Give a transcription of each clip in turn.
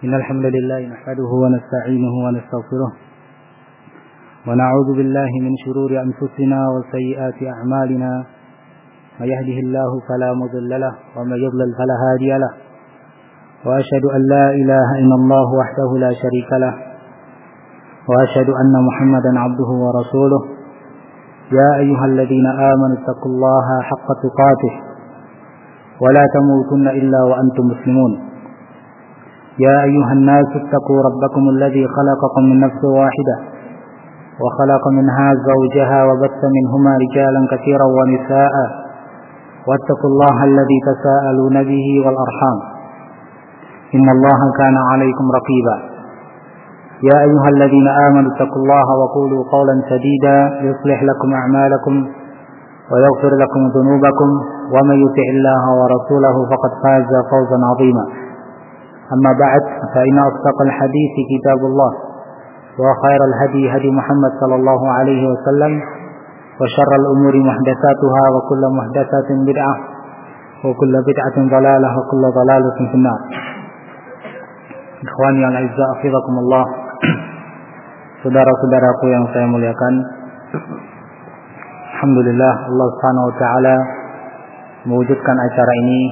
إن الحمد لله نحمده ونستعينه ونستغفره ونعوذ بالله من شرور أنفسنا وسيئات أعمالنا من يهده الله فلا مضل له ومن يضلل فلا هادي له وأشهد أن لا إله إلا الله وحده لا شريك له وأشهد أن محمدا عبده ورسوله يا أيها الذين آمنوا اتقوا الله حق تقاته ولا تموتن إلا وأنتم مسلمون يا أيها الناس اتقوا ربكم الذي خلقكم من نفس واحدة وخلق منها زوجها وبث منهما رجالا كثيرا ونساء واتقوا الله الذي تساءلون به والأرحام إن الله كان عليكم رقيبا يا أيها الذين آمنوا اتقوا الله وقولوا قولا سديدا يصلح لكم أعمالكم ويغفر لكم ذنوبكم ومن يطع الله ورسوله فقد فاز فوزا عظيما أما بعد فإن أصدق الحديث كتاب الله وخير الهدي هدي محمد صلى الله عليه وسلم وشر الأمور محدثاتها وكل محدثة بدعة وكل بدعة ضلالة وكل ضلالة في النار. Ikhwani al-aizza hafizakumullah. Saudara-saudaraku yang saya muliakan, alhamdulillah Allah Subhanahu wa taala mewujudkan acara ini.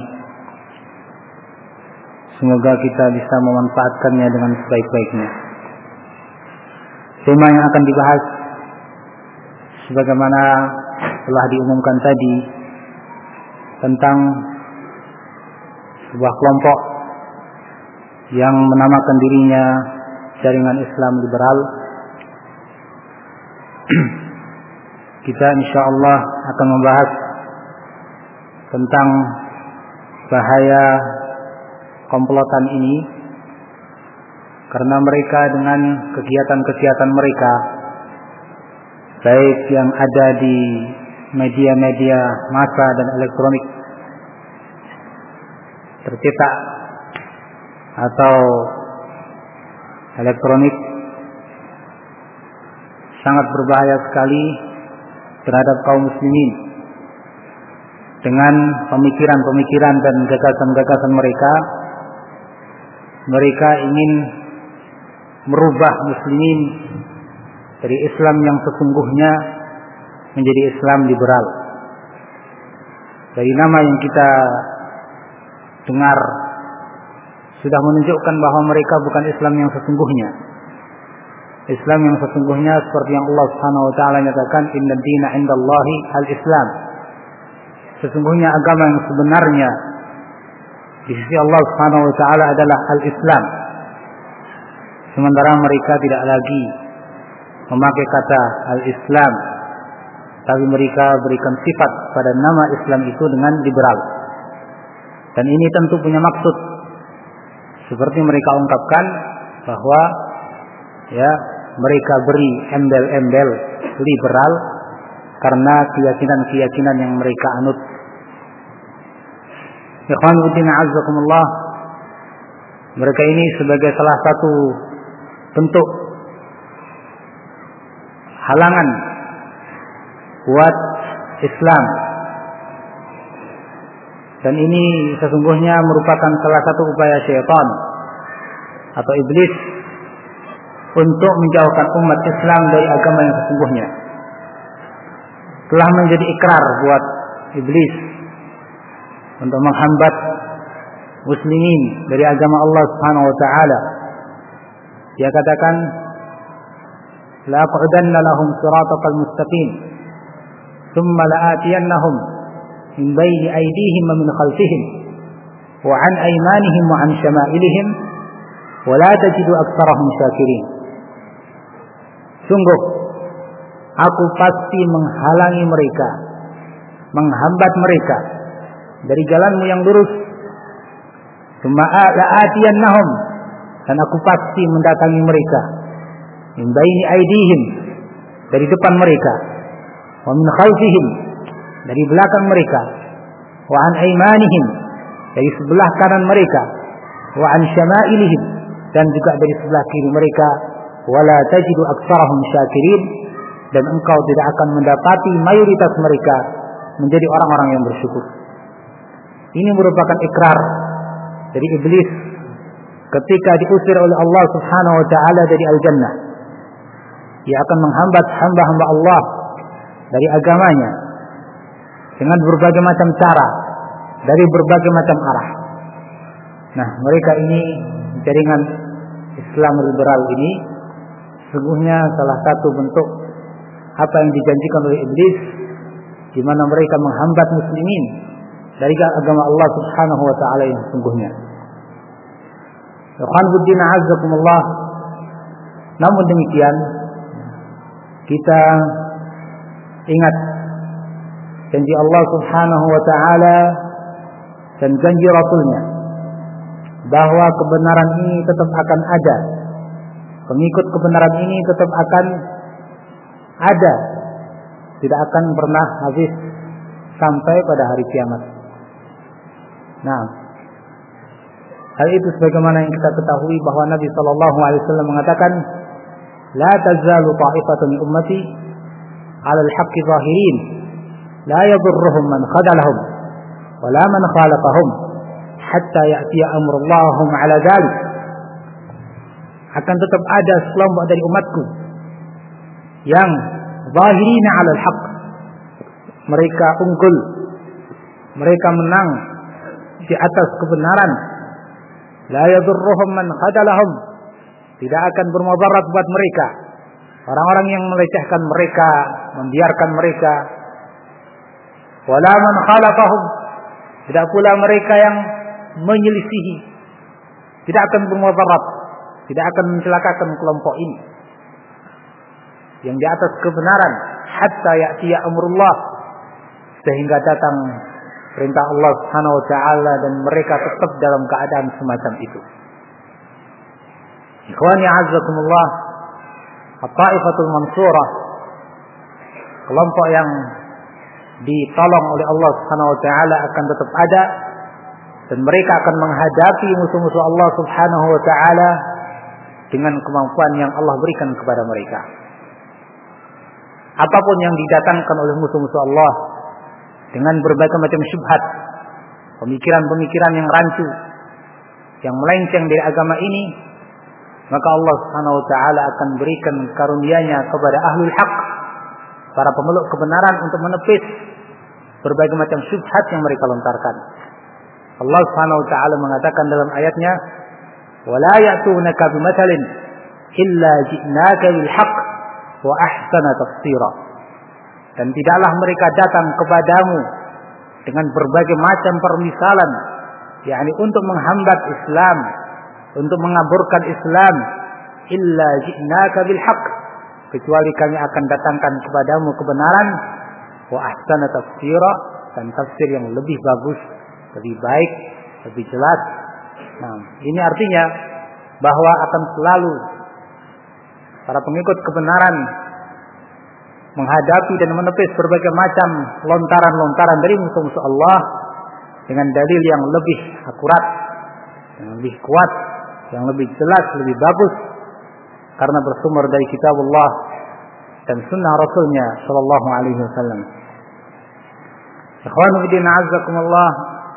Semoga kita bisa memanfaatkannya dengan sebaik-baiknya. Tema yang akan dibahas sebagaimana telah diumumkan tadi tentang sebuah kelompok yang menamakan dirinya Jaringan Islam Liberal. Kita insyaallah akan membahas tentang bahaya komplotan ini, karena mereka dengan kegiatan-kegiatan mereka, baik yang ada di media-media massa dan elektronik, tercetak atau elektronik, sangat berbahaya sekali terhadap kaum muslimin. Dengan pemikiran-pemikiran dan gagasan-gagasan mereka, mereka ingin merubah muslimin dari Islam yang sesungguhnya menjadi Islam liberal. Dari nama yang kita dengar sudah menunjukkan bahwa mereka bukan Islam yang sesungguhnya. Islam yang sesungguhnya seperti yang Allah Subhanahu wa taala nyatakan, "Inna dina 'indallahi al-Islam." Sesungguhnya agama yang sebenarnya di sisi Allah Subhanahu wa taala adalah al-Islam. Sementara mereka tidak lagi memakai kata al-Islam, tapi mereka berikan sifat pada nama Islam itu dengan liberal. Dan ini tentu punya maksud. Seperti mereka ungkapkan bahwa mereka beri embel-embel liberal karena keyakinan-keyakinan yang mereka anut. Ikhwan fillah azzakumullah, mereka ini sebagai salah satu bentuk halangan buat Islam, dan ini sesungguhnya merupakan salah satu upaya syaitan atau iblis untuk menjauhkan umat Islam dari agama yang sesungguhnya. Telah menjadi ikrar buat iblis untuk menghambat muslimin dari agama Allah Subhanahu wa taala. Dia katakan, "La aq'udanna lahum siratal mustaqim, thumma la'atiyannahum min bayni aydihim wa min khalfihim wa 'an aymanihim wa 'an shama'ilihim wa la tajidu aktsarahum syakirin." Sungguh aku pasti menghalangi mereka, menghambat mereka dari jalanmu yang lurus. Tsumma la'atiyannahum, dan aku pasti mendatangi mereka, min baini aydihim, dari depan mereka, wa min khalfihim, dari belakang mereka, wa an aymanihim, dari sebelah kanan mereka, wa an syama'ilihim, dan juga dari sebelah kiri mereka, wala tajidu aktsarahum syakirin, dan engkau tidak akan mendapati mayoritas mereka menjadi orang-orang yang bersyukur. Ini merupakan ikrar dari iblis ketika diusir oleh Allah Subhanahu wa taala dari al-jannah. Dia akan menghambat hamba-hamba Allah dari agamanya dengan berbagai macam cara, dari berbagai macam arah. Nah, mereka ini jaringan Islam liberal ini sesungguhnya salah satu bentuk apa yang dijanjikan oleh iblis, di mana mereka menghambat muslimin dari agama Allah Subhanahu wa taala yang sesungguhnya. Ikhwan fillah azzakumullah. Namun demikian, kita ingat janji Allah Subhanahu wa taala dan janji Rasulnya bahwa kebenaran ini tetap akan ada. Pengikut kebenaran ini tetap akan ada, tidak akan pernah habis sampai pada hari kiamat. Nah, hal itu sebagaimana yang kita ketahui bahwa Nabi sallallahu alaihi wasallam mengatakan, "La tazalu ta'ifatun min ummati 'ala al-haqqi zahirin, la yadurruhum man khadalahum wa la man khalafahum hatta ya'tiya amrullah hum 'ala dzalik." Akan tetap ada sekelompok dari umatku yang zahirina 'ala al-haqq. Mereka unggul, mereka menang di atas kebenaran. La yadurruhum man khadalahum. Tidak akan bermudarat buat mereka orang-orang yang melecehkan mereka, membiarkan mereka. Wala man khalafahum. Tidak pula mereka yang menyelisihi. Tidak akan bermudarat, tidak akan mencelakakan kelompok ini yang di atas kebenaran hatta ya'tiya amrullah, sehingga datang perintah Allah Subhanahu wa taala dan mereka tetap dalam keadaan semacam itu. Ikhwani a'azzakumullah, at-ta'ifatul mansurah, kelompok yang ditolong oleh Allah Subhanahu wa taala akan tetap ada, dan mereka akan menghadapi musuh-musuh Allah Subhanahu wa taala dengan kemampuan yang Allah berikan kepada mereka. Apapun yang didatangkan oleh musuh-musuh Allah dengan berbagai macam syubhat, pemikiran-pemikiran yang rancu, yang melenceng dari agama ini, maka Allah Subhanahu wa taala akan berikan karunia-Nya kepada ahlul haq, para pemeluk kebenaran, untuk menepis berbagai macam syubhat yang mereka lontarkan. Allah Subhanahu wa taala mengatakan dalam ayatnya, "Wala ya'tunaka bimathalin illa ji'naka bil haqq wa ahsana tafsira." Dan tidaklah mereka datang kepadamu dengan berbagai macam permisalan, yakni untuk menghambat Islam, untuk mengaburkan Islam, illa ji'naka bil haqq, kecuali kami akan datangkan kepadamu kebenaran, wa ahsana tafsira, dan tafsir yang lebih bagus, lebih baik, lebih jelas. Nah, ini artinya bahwa akan selalu para pengikut kebenaran menghadapi dan menepis berbagai macam lontaran-lontaran dari musuh-musuh Allah dengan dalil yang lebih akurat, yang lebih kuat, yang lebih jelas, lebih bagus, karena bersumber dari kitabullah dan sunnah Rasulnya sallallahu alaihi wasallam. Ikhwan fillah azzakumullah,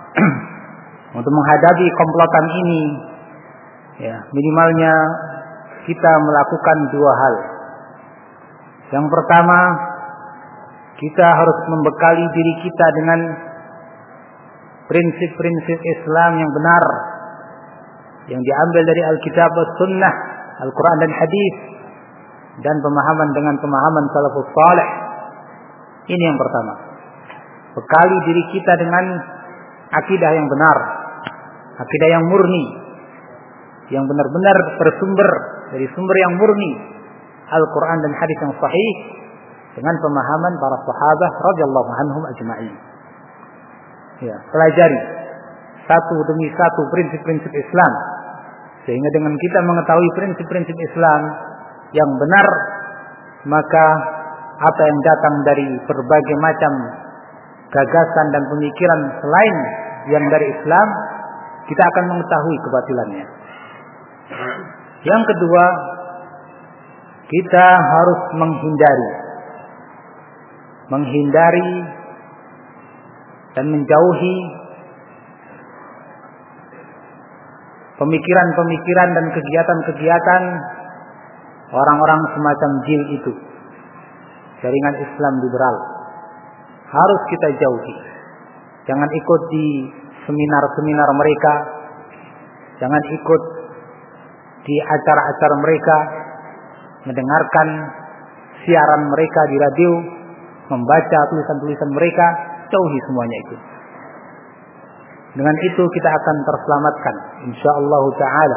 untuk menghadapi komplotan ini, ya, minimalnya kita melakukan dua hal. Yang pertama, kita harus membekali diri kita dengan prinsip-prinsip Islam yang benar, yang diambil dari Alkitab dan Sunnah, Al-Quran dan Hadis, dan pemahaman dengan pemahaman salafus salih. Ini yang pertama. Bekali diri kita dengan akidah yang benar, akidah yang murni, yang benar-benar bersumber dari sumber yang murni, Al-Quran dan hadis yang sahih, dengan pemahaman para sahabat radhiyallahu anhum ajma'in. Ya, pelajari satu demi satu prinsip-prinsip Islam, sehingga dengan kita mengetahui prinsip-prinsip Islam yang benar, maka apa yang datang dari berbagai macam gagasan dan pemikiran selain yang dari Islam, kita akan mengetahui kebatilannya. Yang kedua, kita harus menghindari dan menjauhi pemikiran-pemikiran dan kegiatan-kegiatan orang-orang semacam jil itu, jaringan Islam liberal, harus kita jauhi. Jangan ikut di seminar-seminar mereka, jangan ikut di acara-acara mereka, mendengarkan siaran mereka di radio, membaca tulisan-tulisan mereka, jauhi semuanya itu. Dengan itu kita akan terselamatkan insyaallah taala.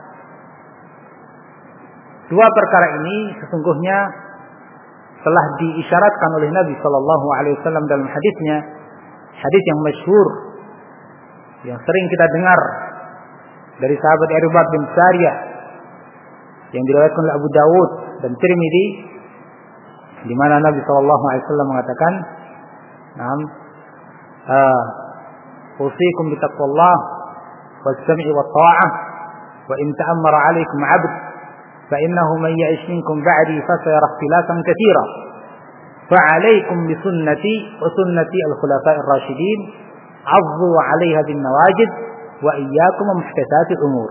Dua perkara ini sesungguhnya telah diisyaratkan oleh Nabi sallallahu alaihi wasallam dalam hadisnya, hadis yang masyhur yang sering kita dengar dari sahabat Irbad bin Sariyah yang diriwayatkan oleh Abu Dawud dan Tirmidzi, di mana Nabi sallallahu alaihi wasallam mengatakan, "Naam, usikum bittaqwallah was-sam'i wat-tha'ah wa in ta'ammara 'alaikum 'abd fa innahu man ya'ish minkum ba'di fa sayara ikhtilafan katsira fa 'alaikum bi sunnati wa sunnati al-khulafa'ir rasyidin 'addu 'alaiha bin nawajid wa iyyakum muhdatsatil umur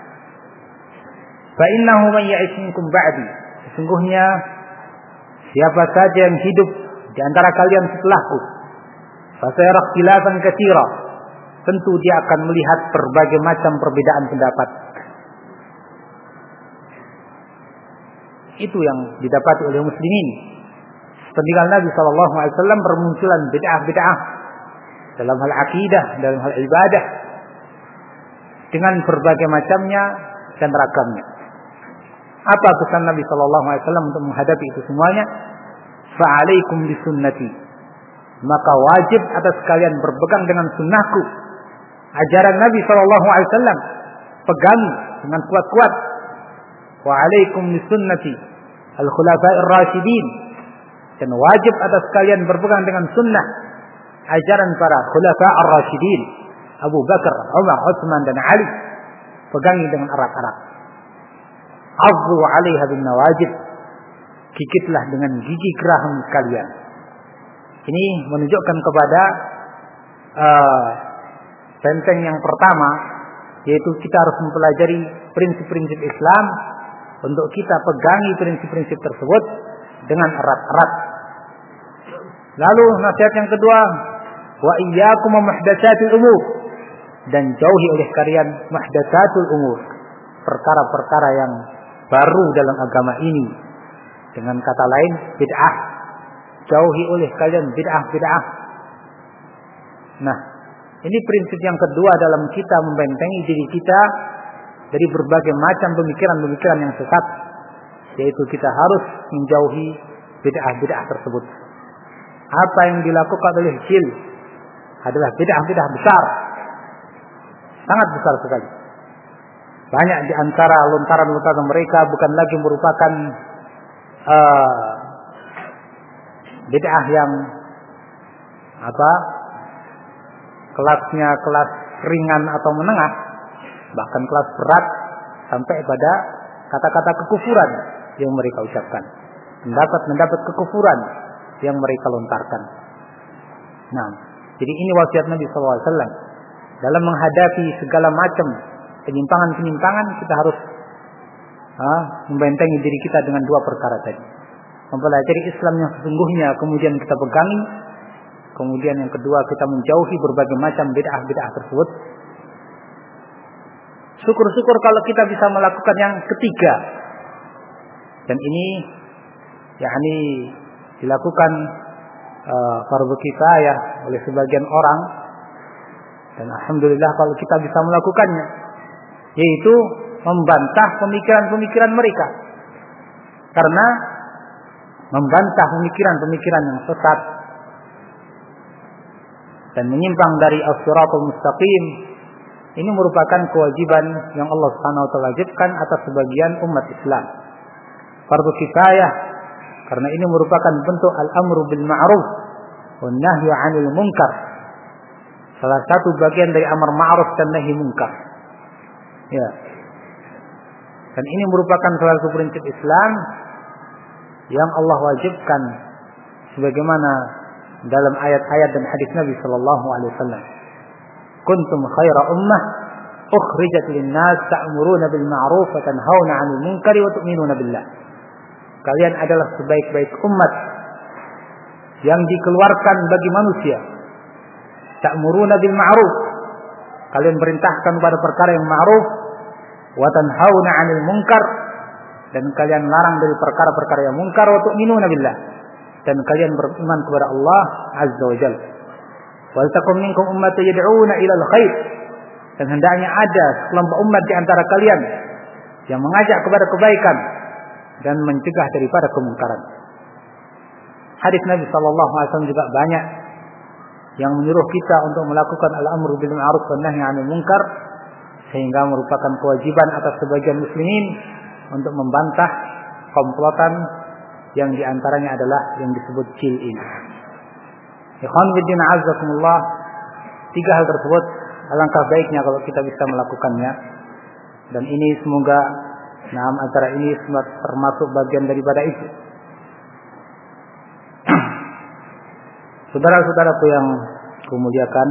fa innahu man ya'ish minkum ba'di." Sesungguhnya siapa saja yang hidup di antara kalian setelahku, fa sayara ikhtilafan katsira, tentu dia akan melihat berbagai macam perbedaan pendapat. Itu yang didapati oleh muslimin. Sepeninggal Nabi sallallahu alaihi wasallam bermunculan bid'ah-bid'ah dalam hal akidah, dalam hal ibadah, dengan berbagai macamnya dan ragamnya. Apa pesan Nabi sallallahu alaihi wasallam untuk menghadapi itu semuanya? Fa'alaikum bisunnati. Maka wajib atas kalian berpegang dengan sunnahku. Ajaran Nabi sallallahu alaihi wasallam pegang dengan kuat-kuat. Wa alaikum bisunnati al-khulafa'ir rasyidin. Dan wajib atas kalian berpegang dengan sunnah ajaran para khulafa'ir rasyidin, Abu Bakar, Umar, Utsman dan Ali. Pegangi dengan erat-erat. Addu 'alaiha bin nawajid. Gigitlah dengan gigi geraham kalian. Ini menunjukkan kepada benteng yang pertama, yaitu kita harus mempelajari prinsip-prinsip Islam. Untuk kita pegangi prinsip-prinsip tersebut dengan erat-erat. Lalu nasihat yang kedua, wa iyyakum muhdatsatil umur, dan jauhi oleh kalian muhdatsatul umur, perkara-perkara yang baru dalam agama ini. Dengan kata lain, bid'ah. Jauhi oleh kalian bid'ah-bid'ah. Nah, ini prinsip yang kedua dalam kita membentengi diri kita dari berbagai macam pemikiran-pemikiran yang sesat, yaitu kita harus menjauhi bid'ah-bid'ah tersebut. Apa yang dilakukan oleh jil adalah bid'ah-bid'ah besar, sangat besar sekali. Banyak di antara lontaran-lontaran mereka bukan lagi merupakan bid'ah yang kelasnya kelas ringan atau menengah, bahkan kelas berat sampai pada kata-kata kekufuran yang mereka ucapkan, mendapat kekufuran yang mereka lontarkan. Nah, jadi ini wasiat Nabi SAW. Dalam menghadapi segala macam penyimpangan-penyimpangan, kita harus membentengi diri kita dengan dua perkara tadi. Mempelajari Islam yang sesungguhnya, kemudian kita pegangi. Kemudian yang kedua, kita menjauhi berbagai macam bid'ah-bid'ah tersebut. Syukur-syukur kalau kita bisa melakukan yang ketiga. Dan ini yakni dilakukan fardhu kifayah oleh sebagian orang. Dan alhamdulillah kalau kita bisa melakukannya, yaitu membantah pemikiran-pemikiran mereka. Karena membantah pemikiran-pemikiran yang sesat dan menyimpang dari as-siratal mustaqim, ini merupakan kewajiban yang Allah Subhanahu wa taala wajibkan atas sebagian umat Islam. Fardhu kifayah karena ini merupakan bentuk al-amru bil ma'ruf wan nahyu 'anil munkar. Salah satu bagian dari amar ma'ruf dan nahi munkar. Ya. Dan ini merupakan salah satu prinsip Islam yang Allah wajibkan sebagaimana dalam ayat-ayat dan hadis Nabi sallallahu alaihi wasallam. Kuntum khaira ummah ukhrijat lin-nas ta'muruna bil ma'ruf wa tanhauna 'anil munkari wa tu'minuna billah. Kalian adalah sebaik-baik umat yang dikeluarkan bagi manusia. Ta'muruna bil ma'ruf. Kalian perintahkan pada perkara yang ma'ruf, wa tanhauna 'anil munkar, dan kalian larang dari perkara-perkara yang munkar, wa tu'minuna billah, dan kalian beriman kepada Allah azza wa jalla. Wal takum minkum ummatun yad'una ilal khair, dan hendaknya ada sekelompok umat di antara kalian yang mengajak kepada kebaikan dan mencegah daripada kemungkaran. Hadis Nabi sallallahu alaihi wasallam juga banyak yang menyuruh kita untuk melakukan al-amru bil ma'ruf wan nahyi 'anil munkar, sehingga merupakan kewajiban atas sebagian muslimin untuk membantah komplotan yang diantaranya adalah yang disebut jil ini. Ikhwan fillah azzakumullah, 3 hal tersebut alangkah baiknya kalau kita bisa melakukannya, dan ini semoga antara ini termasuk bagian daripada itu. Saudara-saudaraku yang kumuliakan,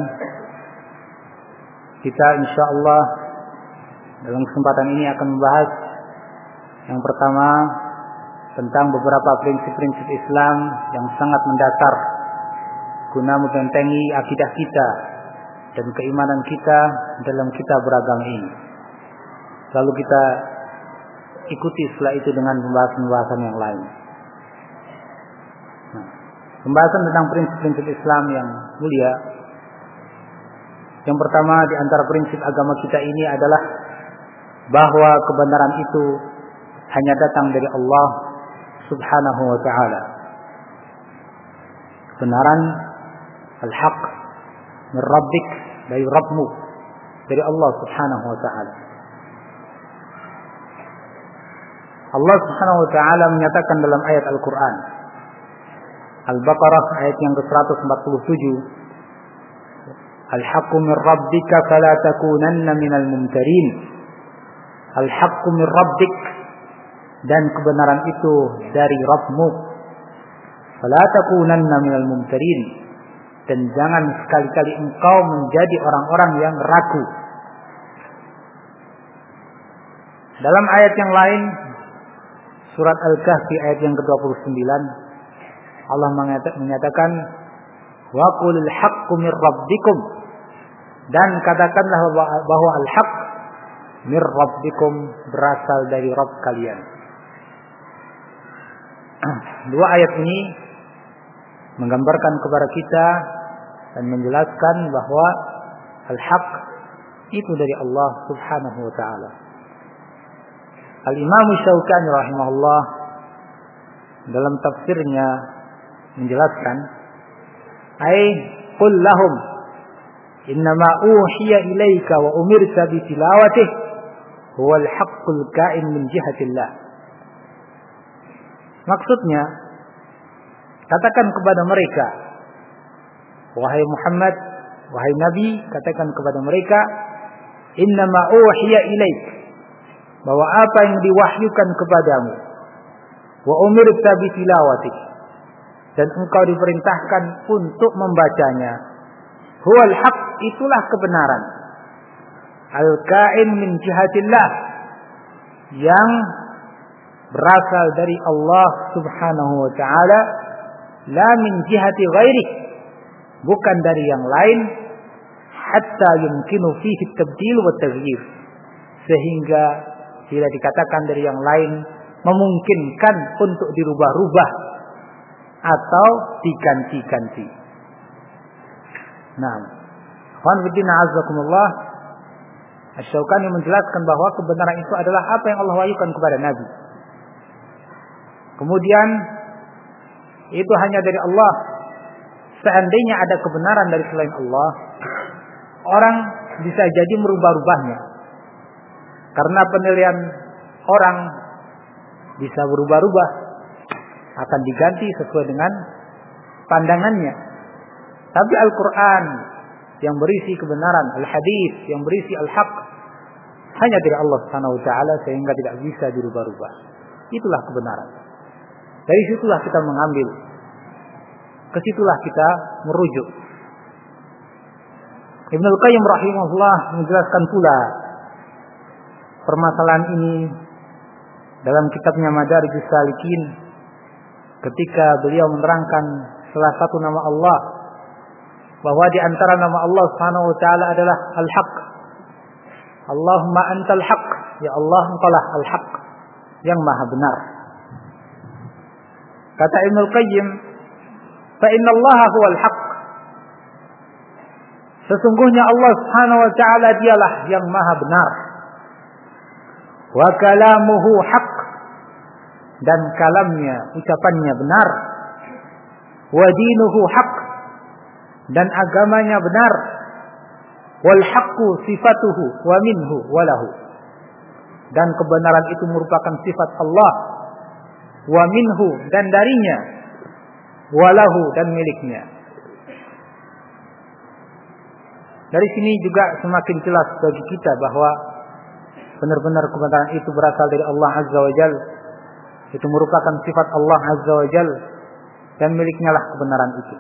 kita insyaallah dalam kesempatan ini akan membahas yang pertama tentang beberapa prinsip-prinsip Islam yang sangat mendasar guna membentengi akidah kita dan keimanan kita dalam kita beragama ini. Lalu kita ikuti setelah itu dengan pembahasan-pembahasan yang lain. Pembahasan tentang prinsip-prinsip Islam yang mulia. Yang pertama di antara prinsip agama kita ini adalah bahwa kebenaran itu hanya datang dari Allah Subhanahu wa ta'ala. Kebenaran al-haq min rabbik, dari Rabbmu, dari Allah Subhanahu wa ta'ala. Allah Subhanahu wa ta'ala menyatakan dalam ayat Al-Quran Al-Baqarah ayat yang ke-147, Al-haqqu min rabbika fala takunanna minal mumtarin. Al-haqqu min rabbik, dan kebenaran itu dari Rabbmu. Fala takunanna minal mumtarin, dan jangan sekali-kali engkau menjadi orang-orang yang ragu. Dalam ayat yang lain, surat Al-Kahfi ayat yang ke-29, Allah menyatakan, wa qulil haqqu mir rabbikum, dan katakanlah bahwa al-haq mir rabbikum, berasal dari Rabb kalian. 2 ayat ini menggambarkan kepada kita dan menjelaskan bahwa al-haq itu dari Allah Subhanahu wa ta'ala. Al-Imam Syaukani rahimahullah dalam tafsirnya menjelaskan, qul lahum innama uhiya ilaika wa umirta bi tilawatih huwal haqqul ka'in min jihatillah. Maksudnya, katakan kepada mereka, wahai Muhammad, wahai Nabi, katakan kepada mereka, innama uhiya ilaik, bahwa apa yang diwahyukan kepadamu, wa umirta bi tilawatih, dan engkau diperintahkan untuk membacanya, huwal haq, itulah kebenaran, al-ka'in min jihatillah, yang berasal dari Allah Subhanahu wa ta'ala, la min jihati ghairih, bukan dari yang lain, hatta yumkinu fihi tabdil wa taghyir, sehingga tidak dikatakan dari yang lain memungkinkan untuk dirubah-rubah atau diganti-ganti. Nah, ikhwan fillah azzakumullah, Asy-Syaukani menjelaskan bahwa kebenaran itu adalah apa yang Allah wahyukan kepada Nabi. Kemudian itu hanya dari Allah. Seandainya ada kebenaran dari selain Allah, orang bisa jadi merubah-rubahnya. Karena penilaian orang bisa berubah-ubah, akan diganti sesuai dengan pandangannya. Tapi Al-Quran yang berisi kebenaran, Al-Hadis yang berisi Al-Haq, hanya dari Allah Subhanahu wa ta'ala, sehingga tidak bisa dirubah-rubah. Itulah kebenaran. Dari situlah kita mengambil, ke situlah kita merujuk. Ibnu Al-Qayyim rahimahullah menjelaskan pula permasalahan ini dalam kitabnya Madarijus Salikin ketika beliau menerangkan salah satu nama Allah, bahwa di antara nama Allah Subhanahu wa taala adalah Al-Haq. Allahumma antal haq, ya Allah engkaulah Al-Haq, yang maha benar. Kata Ibnu Qayyim, fa innallaha huwal haq. Sesungguhnya Allah Subhanahu wa taala dialah yang maha benar. Wa kalamuhu haq, dan kalamnya, ucapannya benar. Wa dinuhu haq, dan agamanya benar. Wal haqqu sifatuhu wa minhu wa lahu, dan kebenaran itu merupakan sifat Allah. Wa minhu, dan darinya. Wa lahu, dan miliknya. Dari sini juga semakin jelas bagi kita bahwa benar-benar kebenaran itu berasal dari Allah Azza wa Jalla. Itu merupakan sifat Allah Azza wa Jalla, dan miliknya lah kebenaran itu.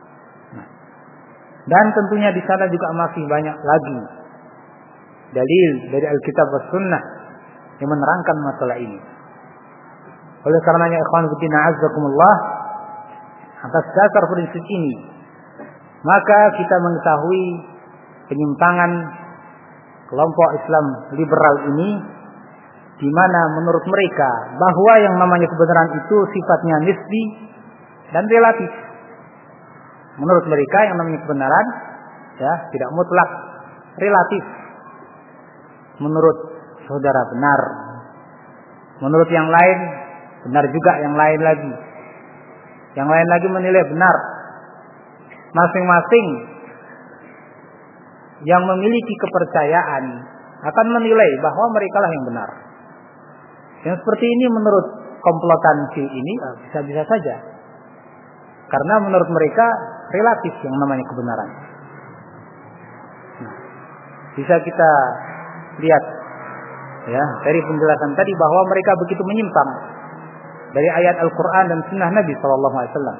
Dan tentunya di sana juga masih banyak lagi dalil dari Alkitab dan Sunnah yang menerangkan masalah ini. Oleh karenanya ikhwan fillah azzakumullah, atas dasar prinsip ini maka kita mengetahui penyimpangan kelompok Islam liberal ini, di mana menurut mereka bahwa yang namanya kebenaran itu sifatnya nisbi dan relatif. Menurut mereka yang namanya kebenaran tidak mutlak, relatif. Menurut saudara benar, menurut yang lain benar juga, yang lain lagi. Yang lain lagi menilai benar. Masing-masing yang memiliki kepercayaan akan menilai bahwa mereka lah yang benar. Yang seperti ini menurut komplotan ini bisa-bisa saja. Karena menurut mereka relatif yang namanya kebenaran. Bisa kita lihat dari penjelasan tadi bahwa mereka begitu menyimpang dari ayat Al-Quran dan Sunnah Nabi SAW.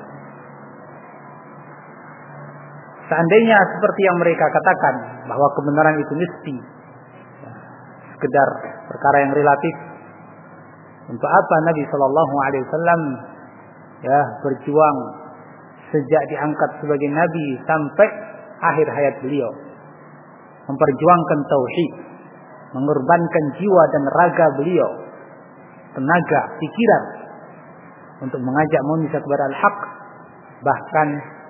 Seandainya seperti yang mereka katakan bahwa kebenaran itu nisbi, sekedar perkara yang relatif, untuk apa Nabi SAW berjuang sejak diangkat sebagai Nabi sampai akhir hayat beliau, memperjuangkan tauhid, mengorbankan jiwa dan raga beliau, tenaga, pikiran, untuk mengajak manusia kepada al-haq. Bahkan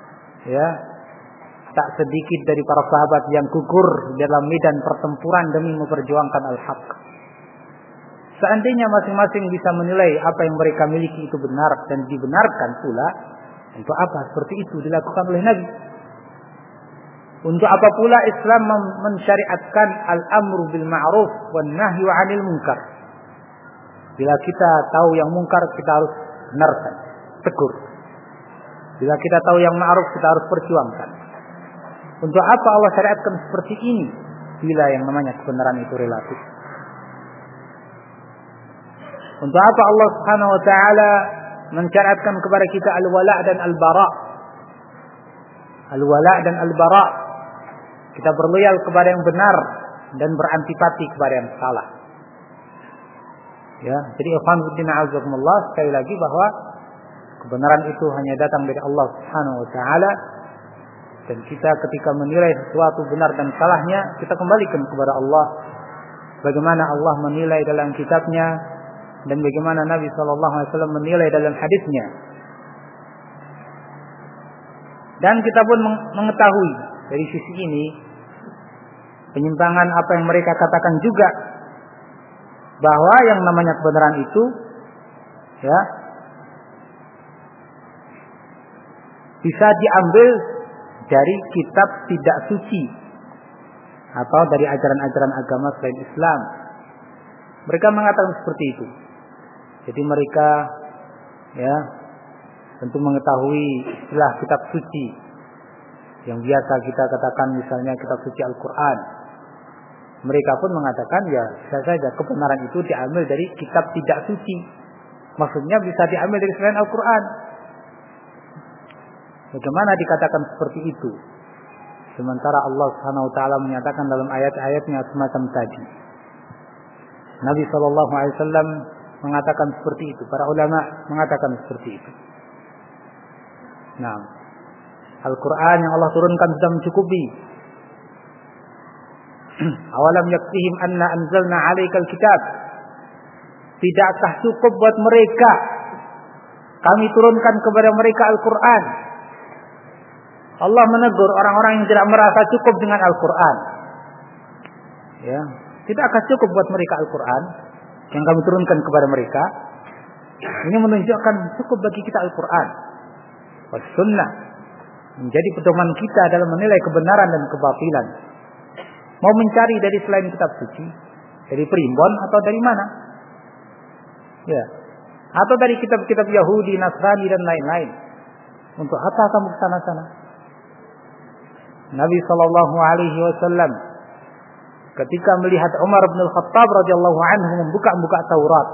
tak sedikit dari para sahabat yang gugur dalam medan pertempuran demi memperjuangkan al-haq. Seandainya masing-masing bisa menilai apa yang mereka miliki itu benar dan dibenarkan pula, untuk apa seperti itu dilakukan oleh Nabi? Untuk apa pula Islam mensyariatkan al-amru bil ma'ruf wan nahyu 'anil munkar? Bila kita tahu yang mungkar, kita harus benarkan, tegur. Bila kita tahu yang ma'ruf, kita harus perjuangkan. Untuk apa Allah syariatkan seperti ini bila yang namanya kebenaran itu relatif? Untuk apa Allah Subhanahu wa taala mensyariatkan kepada kita al-wala' dan al-bara'? Al-wala' dan al-bara'. Kita berloyal kepada yang benar dan berantipati kepada yang salah. Jadi ikhwan fillah azakumullah, sekali lagi bahwa kebenaran itu hanya datang dari Allah Subhanahu wa taala, dan kita ketika menilai sesuatu benar dan salahnya, kita kembalikan kepada Allah. Bagaimana Allah menilai dalam kitabnya dan bagaimana Nabi SAW menilai dalam hadisnya. Dan kita pun mengetahui dari sisi ini penyimpangan apa yang mereka katakan juga, bahwa yang namanya kebenaran itu bisa diambil dari kitab tidak suci atau dari ajaran-ajaran agama selain Islam. Mereka mengatakan seperti itu. Jadi mereka tentu mengetahui istilah kitab suci yang biasa kita katakan misalnya kitab suci Al-Quran. Mereka pun mengatakan bisa saja kebenaran itu diambil dari kitab tidak suci. Maksudnya bisa diambil dari selain Al-Quran. Bagaimana dikatakan seperti itu? Sementara Allah Subhanahu wa taala menyatakan dalam ayat-ayatnya semacam tadi. Nabi sallallahu alaihi wasallam mengatakan seperti itu, para ulama mengatakan seperti itu. Nah, Al-Qur'an yang Allah turunkan sudah mencukupi. Awalam yakfihim anna anzalna 'alaikal kitab. Tidakkah cukup buat mereka kami turunkan kepada mereka Al-Qur'an? Allah menegur orang-orang yang tidak merasa cukup dengan Al-Qur'an. Ya, tidakkah cukup buat mereka Al-Qur'an yang kami turunkan kepada mereka? Ini menunjukkan cukup bagi kita Al-Qur'an. Was sunnah menjadi pedoman kita dalam menilai kebenaran dan kebatilan. Mau mencari dari selain kitab suci, dari primbon atau dari mana? Ya, atau dari kitab-kitab Yahudi, Nasrani dan lain-lain. Untuk apa kamu ke sana-sana? Nabi sallallahu alaihi wasallam ketika melihat Umar bin Al-Khattab radhiyallahu anhu membuka Taurat,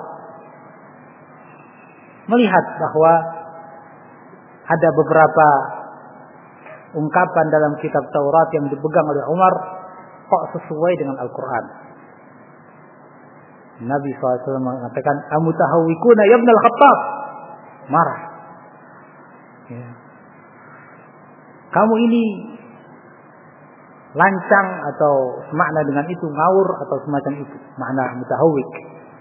melihat bahwa ada beberapa ungkapan dalam kitab Taurat yang dipegang oleh Umar kok sesuai dengan Al-Quran. Nabi SAW mengatakan, amutahawwikuna ya Ibn Al-Khattab. Marah. Ya. Kamu ini lancang atau semakna dengan itu, ngawur atau semacam itu. Makna mutahawwik.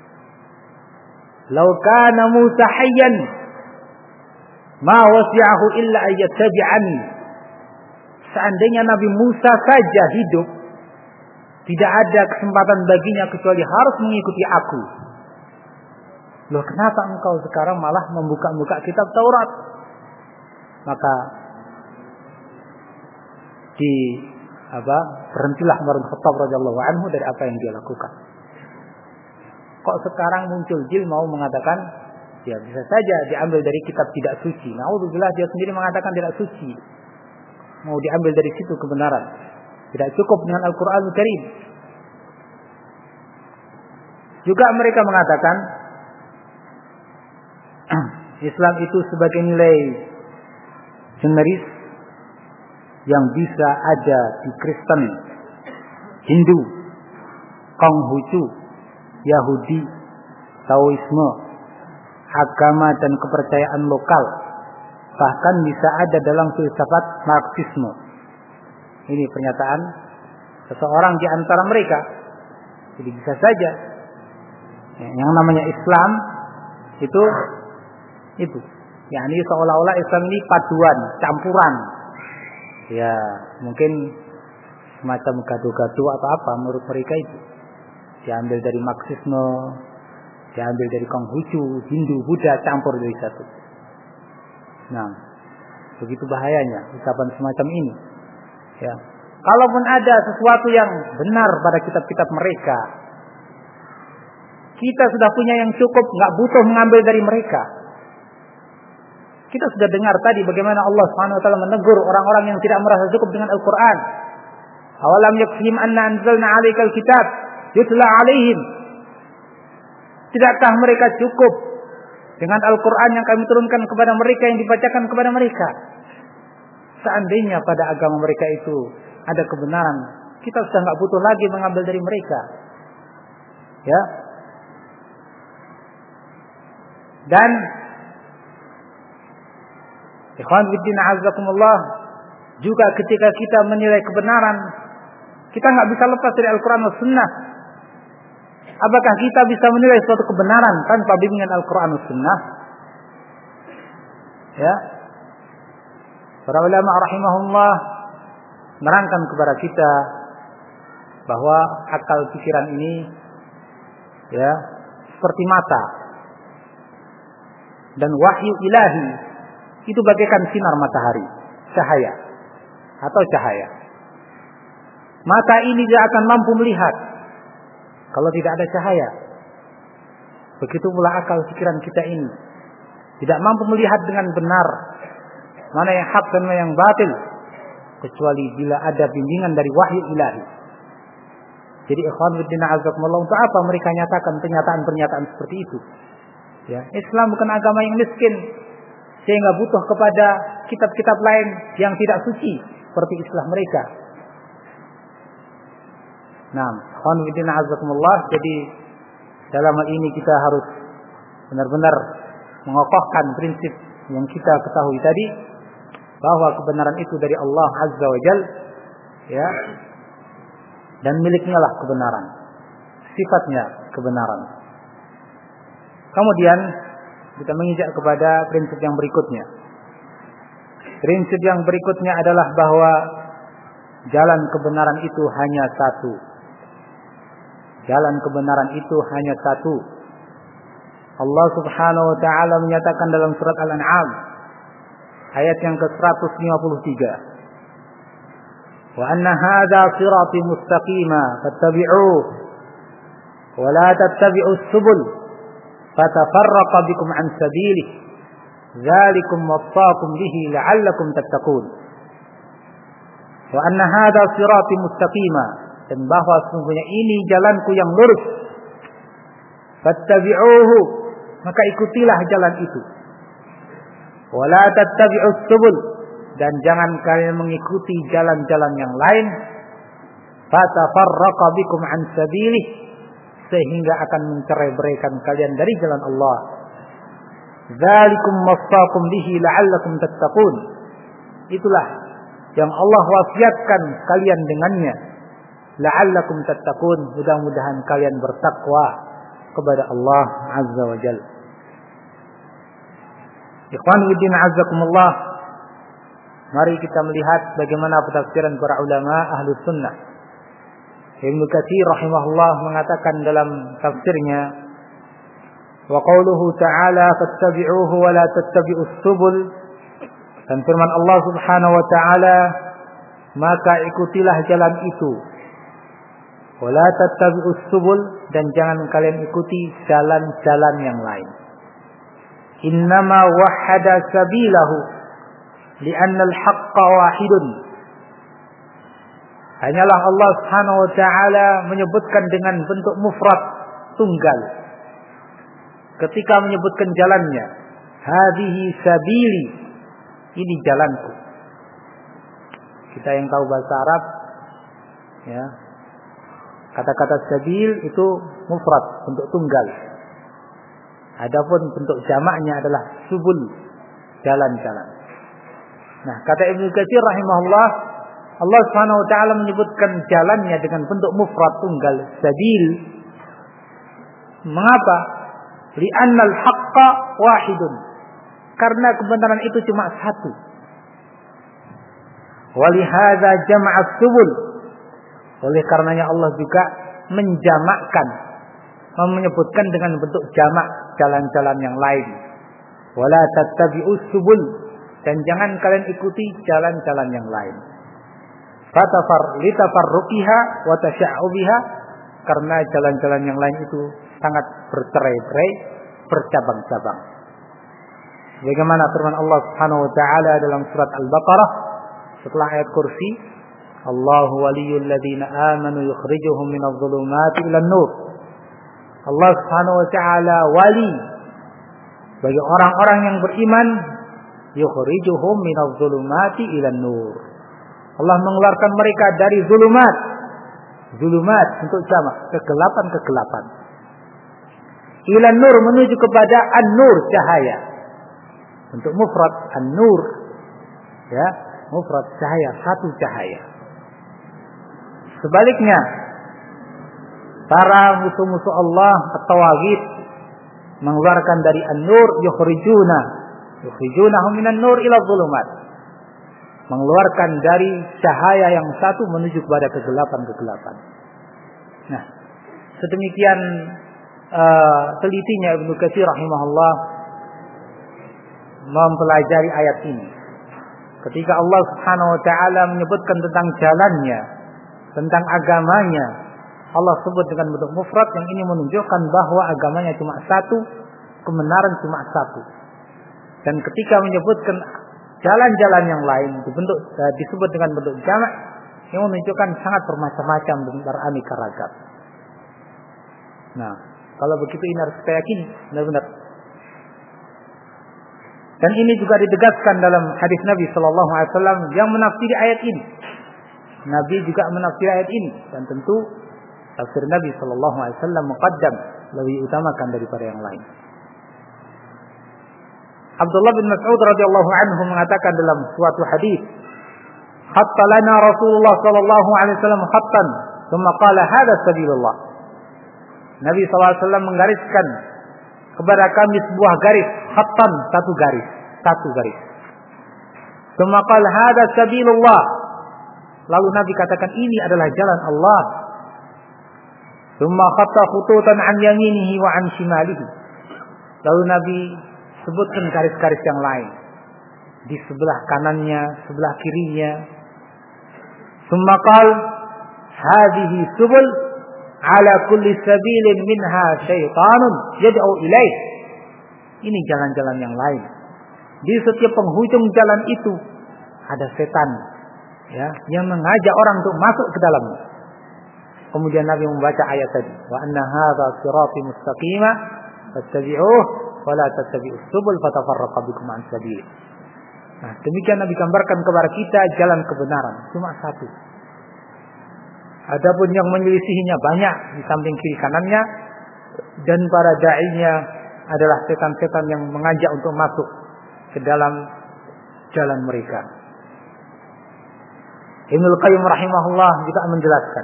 Lau kana Musa hayyan ma wasi'ahu illa ayyattabi'ani. Seandainya Nabi Musa saja hidup, tidak ada kesempatan baginya kecuali harus mengikuti aku. Loh, kenapa engkau sekarang malah membuka kitab Taurat? Maka berhentilah Umar bin Khattab radhiyallahu anhu dari apa yang dia lakukan. Kok sekarang muncul jil mau mengatakan ya bisa saja diambil dari kitab tidak suci. Naudzubillah, dia sendiri mengatakan tidak suci. Mau diambil dari situ kebenaran. Tidak cukup dengan Al-Quranul Karim. Juga mereka mengatakan Islam itu sebagai nilai generis yang bisa ada di Kristen, Hindu, Konghucu, Yahudi, Taoisme, agama dan kepercayaan lokal, bahkan bisa ada dalam filsafat Marxisme. Ini pernyataan seseorang di antara mereka. Jadi bisa saja yang namanya Islam itu yakni seolah-olah Islam ini paduan, campuran. Ya, mungkin semacam gaduh-gaduh atau apa menurut mereka itu. Diambil dari Marxisme, diambil dari Konghucu, Hindu, Buddha, campur dari satu. Nah, begitu bahayanya ucapan semacam ini. Ya, kalaupun ada sesuatu yang benar pada kitab-kitab mereka, kita sudah punya yang cukup, nggak butuh mengambil dari mereka. Kita sudah dengar tadi bagaimana Allah Subhanahu wa taala menegur orang-orang yang tidak merasa cukup dengan Al-Qur'an. Awalam yakfihim anna anzalna 'alaikal kitab yutla 'alaihim. Tidakkah mereka cukup dengan Al-Qur'an yang kami turunkan kepada mereka, yang dibacakan kepada mereka? Seandainya pada agama mereka itu ada kebenaran, kita sudah nggak butuh lagi mengambil dari mereka. Ya. Dan ikhwan fillah azzakumullah, juga ketika kita menilai kebenaran, kita nggak bisa lepas dari Al-Quran dan Sunnah. Apakah kita bisa menilai suatu kebenaran tanpa bimbingan Al-Quran dan Sunnah? Ya. Para ulama rahimahullah menerangkan kepada kita bahwa akal pikiran ini ya seperti mata, dan wahyu ilahi itu bagaikan sinar matahari, cahaya atau cahaya. Mata ini tidak akan mampu melihat kalau tidak ada cahaya. Begitu pula akal pikiran kita ini tidak mampu melihat dengan benar mana yang hak dan mana yang batil kecuali bila ada bimbingan dari wahyu ilahi. Jadi ikhwan fillah azakumullah, untuk apa mereka nyatakan pernyataan-pernyataan seperti itu? Ya, Islam bukan agama yang miskin sehingga butuh kepada kitab-kitab lain yang tidak suci seperti Islam mereka. Nah, ikhwan fillah azakumullah, jadi dalam hal ini kita harus benar-benar mengokohkan prinsip yang kita ketahui tadi, bahwa kebenaran itu dari Allah Azza wa Jalla, ya, dan miliknya lah kebenaran, sifatnya kebenaran. Kemudian kita menginjak kepada prinsip yang berikutnya. Prinsip yang berikutnya adalah bahwa jalan kebenaran itu hanya satu. Jalan kebenaran itu hanya satu. Allah Subhanahu wa taala menyatakan dalam surat Al-An'am ayat yang ke-153. Wa anna hadza sirati mustaqima fattabi'uhu wa la tattabi'us subul fatafarraqa bikum an sabilihi dzalikum wassaqum bihi la'allakum tattaqun. Wa anna hadza sirati mustaqima, dan bahwa sesungguhnya ini jalanku yang lurus. Fattabi'uhu, maka ikutilah jalan itu. Wa la tattabi'us subul, dan jangan kalian mengikuti jalan-jalan yang lain. Fatafarraqa bikum an sabilihi, sehingga akan mencerai-beraikan kalian dari jalan Allah. Dzalikum wassaqum bihi la'allakum tattaqun. Itulah yang Allah wasiatkan kalian dengannya. La'allakum tattaqun, mudah-mudahan kalian bertakwa kepada Allah Azza wa Jalla. Ikhwan fillah azzakumullah, mari kita melihat bagaimana penafsiran para ulama ahlu sunnah. Ibnu Katsir rahimahullah mengatakan dalam tafsirnya, wa qauluhu ta'ala fattabi'uhu wa la tattabi'us subul, dan firman Allah Subhanahu wa taala, maka ikutilah jalan itu, wa la tattabi'us subul, dan jangan kalian ikuti jalan-jalan yang lain. Innama wahhada sabilahu li'anna al-haqqa wahidun. Hanyalah Allah Subhanahu wa taala menyebutkan dengan bentuk mufrad, tunggal. Ketika menyebutkan jalannya, hadhihi sabili, ini jalanku. Kita yang tahu bahasa Arab, ya, kata-kata sabil itu mufrad, bentuk tunggal. Adapun bentuk jamaknya adalah subul, jalan-jalan. Nah, kata Ibnu Katsir rahimahullah, Allah Subhanahu wa taala menyebutkan jalannya dengan bentuk mufrad tunggal, sabil. Mengapa? Li'annal haqqa wahidun. Karena kebenaran itu cuma satu. Walihadza jama'a subul. Oleh karenanya Allah juga menjamakkan, menyebutkan dengan bentuk jamak jalan-jalan yang lain. Wala tattabi'us subul, dan jangan kalian ikuti jalan-jalan yang lain. Litafarruqiha wa tasya'ubiha, karena jalan-jalan yang lain itu sangat bercerai-berai, bercabang-cabang. Bagaimana firman Allah Subhanahu wa taala dalam surat Al-Baqarah setelah ayat kursi, Allahu waliyul ladzina amanu yukhrijuhum minadh dhulumati ilan nur. Allah Subhanahu wa taala wali bagi orang-orang yang beriman, yukhrijuhum minadh dhulumati ilan nur. Allah mengeluarkan mereka dari zulumat. Zulumat untuk jamak, kegelapan-kegelapan. Ilan nur, menuju kepada an-nur, cahaya. Untuk mufrad an-nur, ya, mufrad cahaya, satu cahaya. Sebaliknya, para musuh-musuh Allah at-tawaghit mengeluarkan dari an-nur, yukhrijunahum minan nur ila dhulumat. Mengeluarkan dari cahaya yang satu menuju kepada kegelapan-kegelapan. Nah, sedemikian telitinya Ibnu Katsir rahimahullah mempelajari ayat ini. Ketika Allah Subhanahu wa taala menyebutkan tentang jalannya, tentang agamanya, Allah sebut dengan bentuk mufrad, yang ini menunjukkan bahwa agamanya cuma satu, kebenaran cuma satu. Dan ketika menyebutkan jalan-jalan yang lain disebut dengan bentuk jamak, yang menunjukkan sangat bermacam-macam dan beraneka ragam. Nah, kalau begitu ini harus kita yakini benar-benar. Dan ini juga ditegaskan dalam hadis Nabi sallallahu alaihi wasallam yang menafsiri ayat ini. Nabi juga menafsiri ayat ini, dan tentu tafsir Nabi sallallahu alaihi wasallam muqaddam lebih utamakan daripada yang lain. Abdullah bin Mas'ud radhiyallahu anhu mengatakan dalam suatu hadis, "Khatta lana Rasulullah sallallahu alaihi wasallam khattan, thumma qala hadha sabilullah." Nabi sallallahu alaihi wasallam menggariskan kepada kami sebuah garis, khattan, satu garis. Thumma qala hadha sabilullah. Lalu Nabi katakan ini adalah jalan Allah. Thumma khatta khututan an yaminihi wa an shimalihi. Lalu Nabi sebutkan garis-garis yang lain di sebelah kanannya, sebelah kirinya. Thumma qala hadhihi subul ala kulli sabilin minha syaitanun yad'u ilaih. Ini jalan-jalan yang lain. Di setiap penghujung jalan itu ada setan, ya, yang mengajak orang untuk masuk ke dalamnya. Kemudian Nabi membaca ayat tadi, wa anna hadza sirati mustaqima fattabi'uhu wa la tattabi'us subul fatafarraqa bikum an sabili. Nah, demikian Nabi gambarkan kepada kita jalan kebenaran cuma satu. Adapun yang menyelisihinya banyak di samping kiri kanannya, dan para da'inya adalah setan-setan yang mengajak untuk masuk ke dalam jalan mereka. Ibnul Qayyim rahimahullah juga menjelaskan,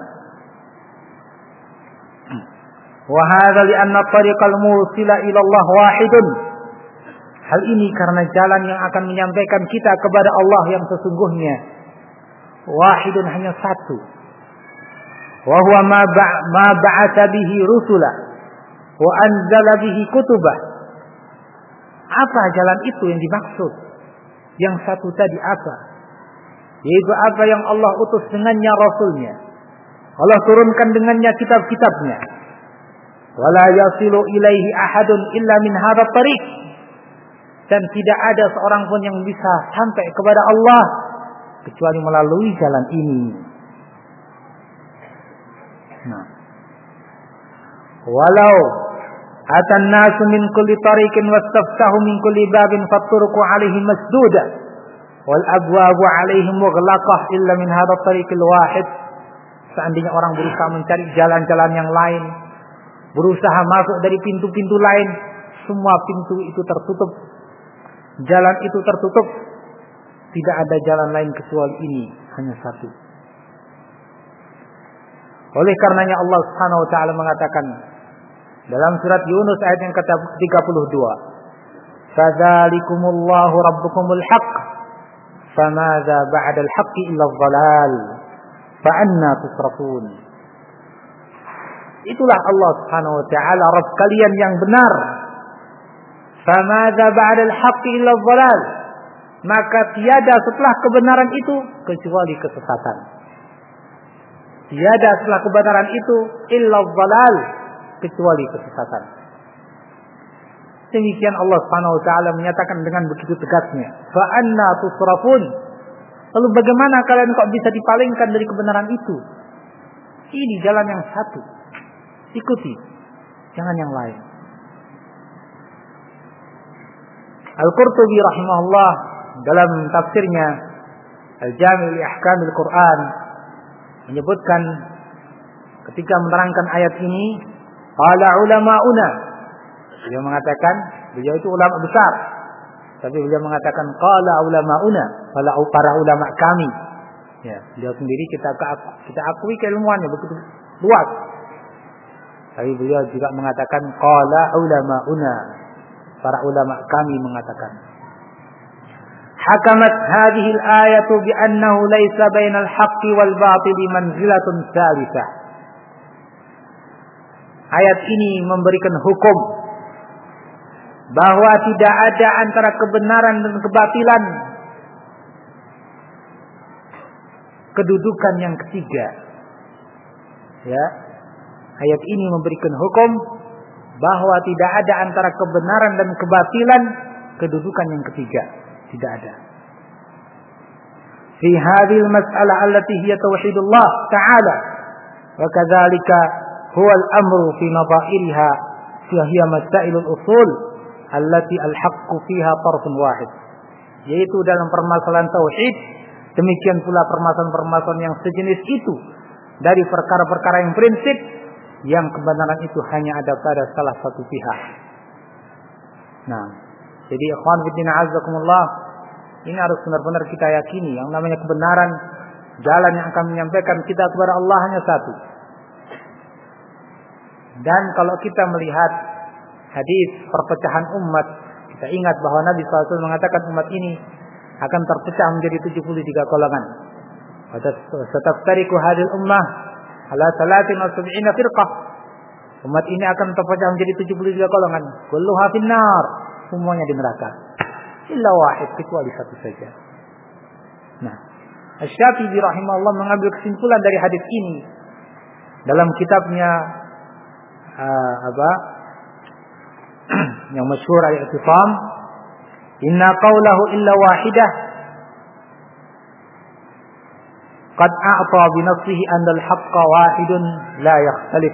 wa hadza li anna tariqal musila ila Allah wahidun. Hal ini karena jalan yang akan menyampaikan kita kepada Allah yang sesungguhnya wahidun, hanya satu. Wa huwa ma ba'atha bihi rusula wa anzala bihi kutubah. Apa jalan itu yang dimaksud? Yang satu tadi apa? Yaitu apa yang Allah utus dengannya Rasulnya. Allah turunkan dengannya kitab-kitabnya. Wala yasilu ilaihi ahadun illa min hadzal tariq. Dan tidak ada seorang pun yang bisa sampai kepada Allah kecuali melalui jalan ini. Nah. Walau atan nasu min kulli tariqin wastaftahu min kulli babin fatturqu alaihi masduda wal abwabu alaihi mughlaqah illa min hadzal tariqil wahid. Seandainya orang berusaha mencari jalan-jalan yang lain, berusaha masuk dari pintu-pintu lain, semua pintu itu tertutup, jalan itu tertutup, tidak ada jalan lain kecuali ini, hanya satu. Oleh karenanya Allah Subhanahu wa taala mengatakan dalam surat Yunus ayat yang ke-32, "Fadzalikumullahu rabbukumul haqq, famadza ba'dal haqqi illa dhalal, fa anna tusrafun." Itulah Allah Subhanahu wa taala Rabb kalian yang benar. Famadza ba'dal haqqi illa dhalal. Maka tiada setelah kebenaran itu kecuali kesesatan. Tiada setelah kebenaran itu illa dhalal, kecuali kesesatan. Demikian Allah Subhanahu wa taala menyatakan dengan begitu tegasnya, fa anna tusrafun. Lalu bagaimana kalian kok bisa dipalingkan dari kebenaran itu? Ini jalan yang satu. Ikuti, jangan yang lain. Al-Qurtubi rahimahullah dalam tafsirnya Al-Jami' li Ahkamil Quran menyebutkan ketika menerangkan ayat ini, qala ulama'una, beliau mengatakan, beliau itu ulama besar, tapi beliau mengatakan qala ulama'una, para ulama kami. Ya, beliau sendiri kita akui keilmuannya begitu luas. Tapi beliau juga mengatakan qala ulama'una, para ulama kami mengatakan. Hakamat hadhihi al-ayatu bi annahu laysa bainal haqqi wal batili manzilatun tsalitsah. Ayat ini memberikan hukum bahwa tidak ada antara kebenaran dan kebatilan kedudukan yang ketiga. Ya. Ayat ini memberikan hukum bahwa tidak ada antara kebenaran dan kebatilan kedudukan yang ketiga. Tidak ada. Fi hadhil mas'alah allati hiya tauhidullah ta'ala wa kadzalika huwa al-amru fi nadha'iriha fi hiya masailul usul allati al-haqqu fiha tarfun wahid. Yaitu dalam permasalahan tauhid, demikian pula permasalahan-permasalahan yang sejenis itu dari perkara-perkara yang prinsip yang kebenaran itu hanya ada pada salah satu pihak. Nah, jadi ikhwan fillah azakumullah, ini harus benar-benar kita yakini yang namanya kebenaran, jalan yang akan menyampaikan kita kepada Allah hanya satu. Dan kalau kita melihat hadis perpecahan umat, kita ingat bahwa Nabi SAW mengatakan umat ini akan terpecah menjadi 73 golongan. Sataftariqu hadhihi ummah ala 73 firqah. Umat ini akan terpecah menjadi 73 golongan. Kulluha finnar, semuanya di neraka. Illa wahid, kecuali satu saja. Nah, Asy-Syafi'i rahimahullah mengambil kesimpulan dari hadis ini dalam kitabnya yang masyhur al-I'tisam, inna qawlahu illa wahidah qad a'ta bi nafsihi anna al-haqqa wahidun la yakhtalif.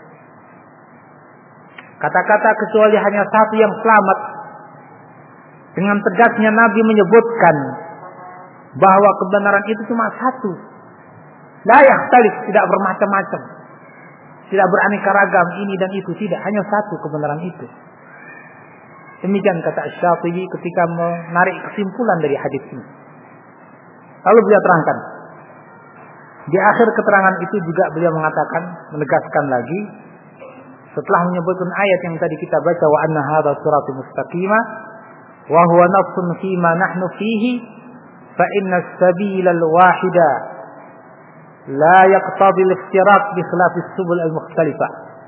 Kata-kata kecuali hanya satu yang selamat, dengan tegasnya Nabi menyebutkan bahwa kebenaran itu cuma satu, la yakhtalif, tidak bermacam-macam, tidak beraneka ragam ini dan itu, tidak, hanya satu kebenaran itu. Demikian kata Asy-Syafi'i ketika menarik kesimpulan dari hadis ini. Lalu beliau terangkan, di akhir keterangan itu juga beliau mengatakan, menegaskan lagi, setelah menyebutkan ayat yang tadi kita baca, wa anna hadza siratal mustaqimah wa huwa nafsun fima nahnu fihi fa inna as-sabila al-wahida la yaqtadi al-iftiraq bi khilaf as-subul al-mukhtalifah.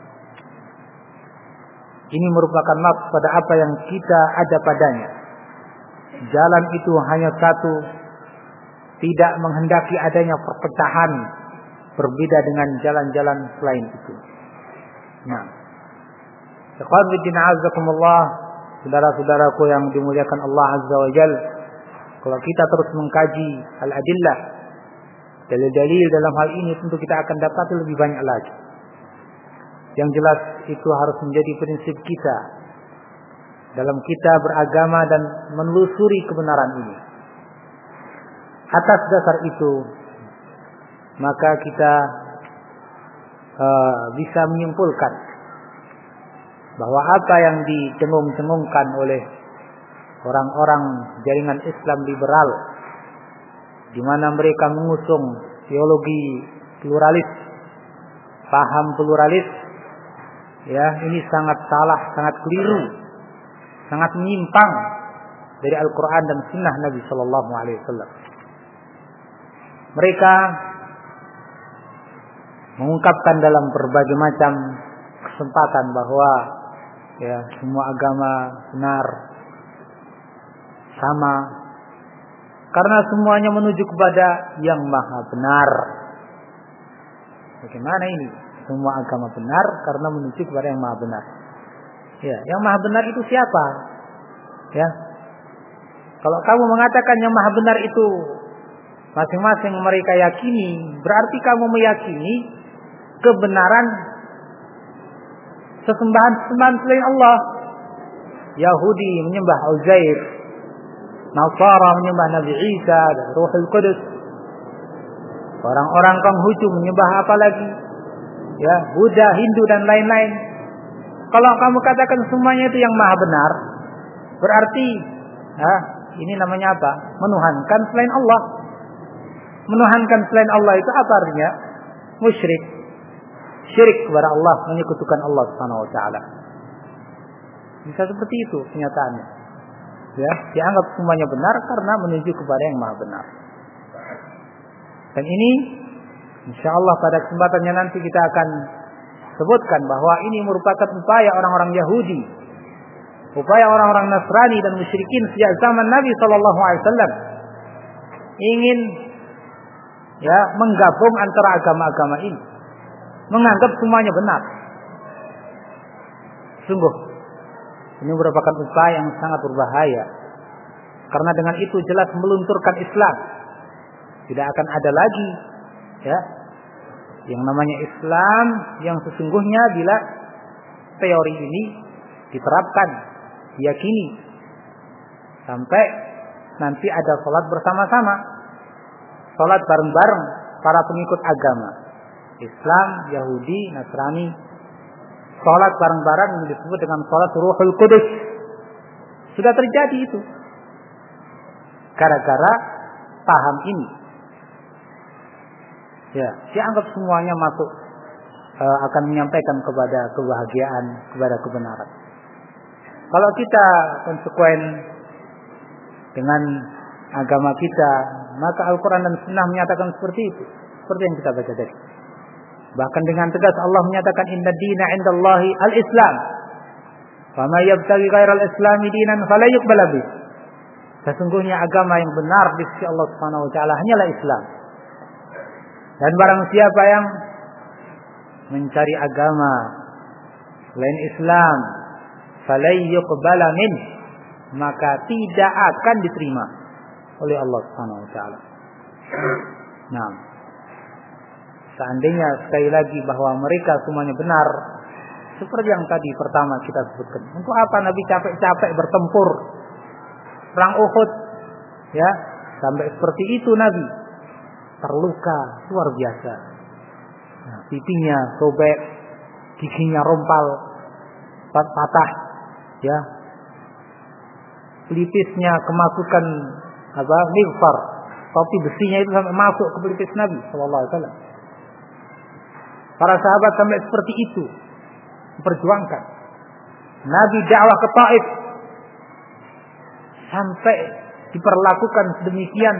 Ini merupakan nas pada apa yang kita ada padanya. Jalan itu hanya satu, tidak menghendaki adanya perpecahan berbeda dengan jalan-jalan selain itu. Nah, ikhwan fillah azakumullah, saudara-saudaraku yang dimuliakan Allah Azza wa Jalla, kalau kita terus mengkaji al-adillah, dalil-dalil dalam hal ini, tentu kita akan dapat lebih banyak lagi. Yang jelas itu harus menjadi prinsip kita dalam kita beragama dan menelusuri kebenaran ini. Atas dasar itu, maka kita bisa menyimpulkan bahwa apa yang didengung-dengungkan oleh orang-orang jaringan Islam liberal, di mana mereka mengusung teologi pluralis, paham pluralis, ya, ini sangat salah, sangat keliru, sangat menyimpang dari Al-Quran dan Sunnah Nabi Sallallahu Alaihi Wasallam. Mereka mengungkapkan dalam berbagai macam kesempatan bahwa ya, semua agama benar, sama, karena semuanya menuju kepada yang maha benar. Bagaimana ini? Semua agama benar karena menuju kepada yang maha benar. Ya, yang maha benar itu siapa? Ya, kalau kamu mengatakan yang maha benar itu masing-masing mereka yakini, berarti kamu meyakini kebenaran sesembahan-sesembahan selain Allah. Yahudi menyembah Uzair, Nasara menyembah Nabi Isa dan Ruhul Qudus, orang-orang Konghucu menyembah apa lagi? Ya, Buddha, Hindu dan lain-lain. Kalau kamu katakan semuanya itu yang maha benar, berarti ini namanya apa? Menuhankan selain Allah. Menuhankan selain Allah itu apa artinya? Musyrik. Syirik kepada Allah, menyekutukan Allah Subhanahu wa taala. Bisa seperti itu kenyataannya. Ya, dianggap semuanya benar karena menuju kepada yang maha benar. Dan ini insyaallah pada kesempatannya nanti kita akan sebutkan bahwa ini merupakan upaya orang-orang Yahudi, upaya orang-orang Nasrani dan musyrikin sejak zaman Nabi sallallahu alaihi wasallam, ingin ya menggabung antara agama-agama ini, menganggap semuanya benar. Sungguh ini merupakan upaya yang sangat berbahaya, karena dengan itu jelas melunturkan Islam. Tidak akan ada lagi ya yang namanya Islam yang sesungguhnya bila teori ini diterapkan, diyakini, sampai nanti ada salat bersama-sama, salat bareng-bareng para pengikut agama Islam, Yahudi, Nasrani Salat bareng-bareng yang disebut dengan salat Ruhul Qudus. Sudah terjadi itu. Gara-gara paham ini. Ya, dianggap semuanya masuk akan menyampaikan kepada kebahagiaan, kepada kebenaran. Kalau kita konsekuen dengan agama kita, maka Al-Quran dan Sunnah menyatakan seperti itu, seperti yang kita baca tadi. Bahkan dengan tegas Allah menyatakan inna dina indallahi al-Islam. Wa ma yabtaghi ghairal islami dinan fala yuqbal bih. Sesungguhnya agama yang benar di sisi Allah Subhanahu wa taala hanyalah Islam. Dan barang siapa yang mencari agama selain Islam, fala yuqbal min, maka tidak akan diterima oleh Allah Subhanahu wa taala. Nah, seandainya sekali lagi bahwa mereka semuanya benar, seperti yang tadi pertama kita sebutkan, untuk apa Nabi capek-capek bertempur perang Uhud, ya, sampai seperti itu Nabi terluka luar biasa. Nah, pipinya sobek, giginya rompal, patah, ya, pelipisnya kemasukan mighfar, topi besinya itu sampai masuk ke pelipis Nabi sallallahu alaihi wasallam. Para sahabat sampai seperti itu memperjuangkan. Nabi dakwah ke Taif sampai diperlakukan sedemikian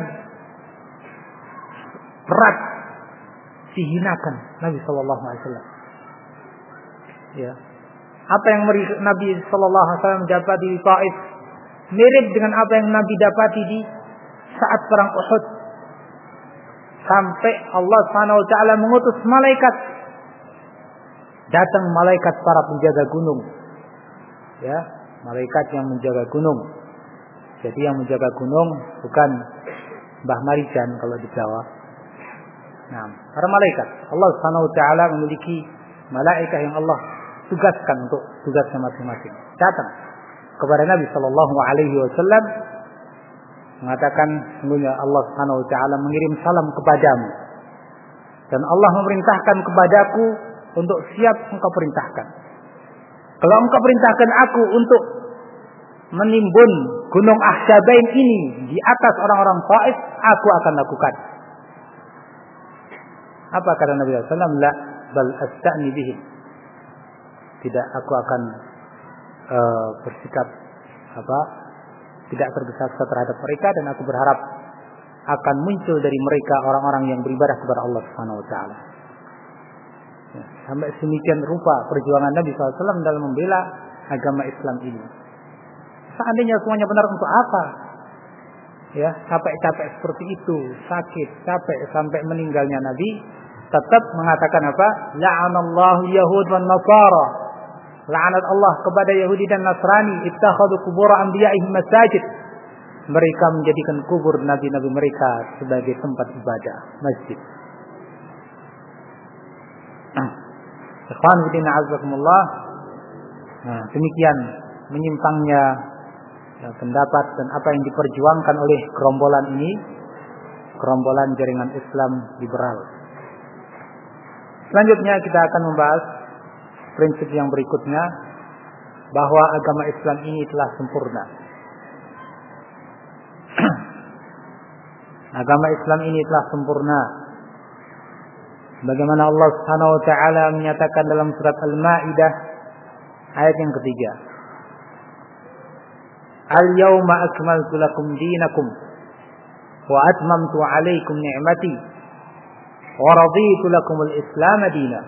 berat, dihinakan Nabi sallallahu alaihi wasallam. Ya. Apa yang Nabi sallallahu alaihi wasallam dapati di Taif mirip dengan apa yang Nabi dapati di saat perang Uhud. Sampai Allah Subhanahu wa taala mengutus malaikat. Datang malaikat para penjaga gunung. Ya, malaikat yang menjaga gunung. Jadi yang menjaga gunung bukan Mbah Marijan kalau di Jawa. Nah, para malaikat. Allah Subhanahu wa taala memiliki malaikat yang Allah tugaskan untuk tugasnya masing-masing. Datang kepada Nabi sallallahu alaihi wasallam mengatakan, sungguhnya Allah Subhanahu wa taala mengirim salam kepadamu. Dan Allah memerintahkan kepadaku untuk siap engkau perintahkan. Kalau engkau perintahkan aku untuk menimbun gunung Ahsabain ini di atas orang-orang Taif, aku akan lakukan. Apa kata Nabi sallallahu alaihi wasallam? La bal asta'ni bihim. Tidak, aku akan bersikap tidak tergesa-gesa terhadap mereka, dan aku berharap akan muncul dari mereka orang-orang yang beribadah kepada Allah Subhanahu wa taala. Ya, sampai sedemikian rupa perjuangan Nabi SAW dalam membela agama Islam ini. Seandainya semuanya benar, untuk apa? Ya, capek-capek seperti itu, sakit, capek sampai meninggalnya Nabi, tetap mengatakan apa? La'anallahu Yahud wan Nasara. La'anat Allah kepada Yahudi dan Nasrani, ittakhadhu qubur anbiya'ihim masajid. Mereka menjadikan kubur nabi-nabi mereka sebagai tempat ibadah, masjid. Ikhwan fillah azakumullah. Nah, demikian menyimpangnya pendapat dan apa yang diperjuangkan oleh gerombolan ini, gerombolan jaringan Islam liberal. Selanjutnya kita akan membahas prinsip yang berikutnya, bahwa agama Islam ini telah sempurna. Agama Islam ini telah sempurna. Bagaimana Allah Subhanahu wa taala menyatakan dalam surat Al-Maidah ayat yang ketiga. Al-yawma akmaltu lakum dinakum wa atmamtu 'alaikum ni'mati wa raditu lakumul Islam dinan.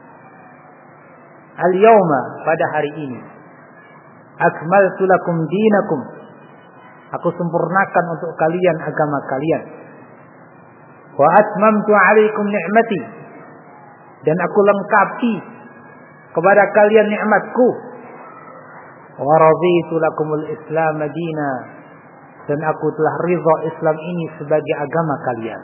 Al-yawma, pada hari ini, akmaltu lakum dinakum, aku sempurnakan untuk kalian agama kalian. Wa atmamtu 'alaikum ni'mati, dan aku lengkapi kepada kalian nikmatku. Wa raditu lakumul Islam dinan, dan aku telah ridha Islam ini sebagai agama kalian.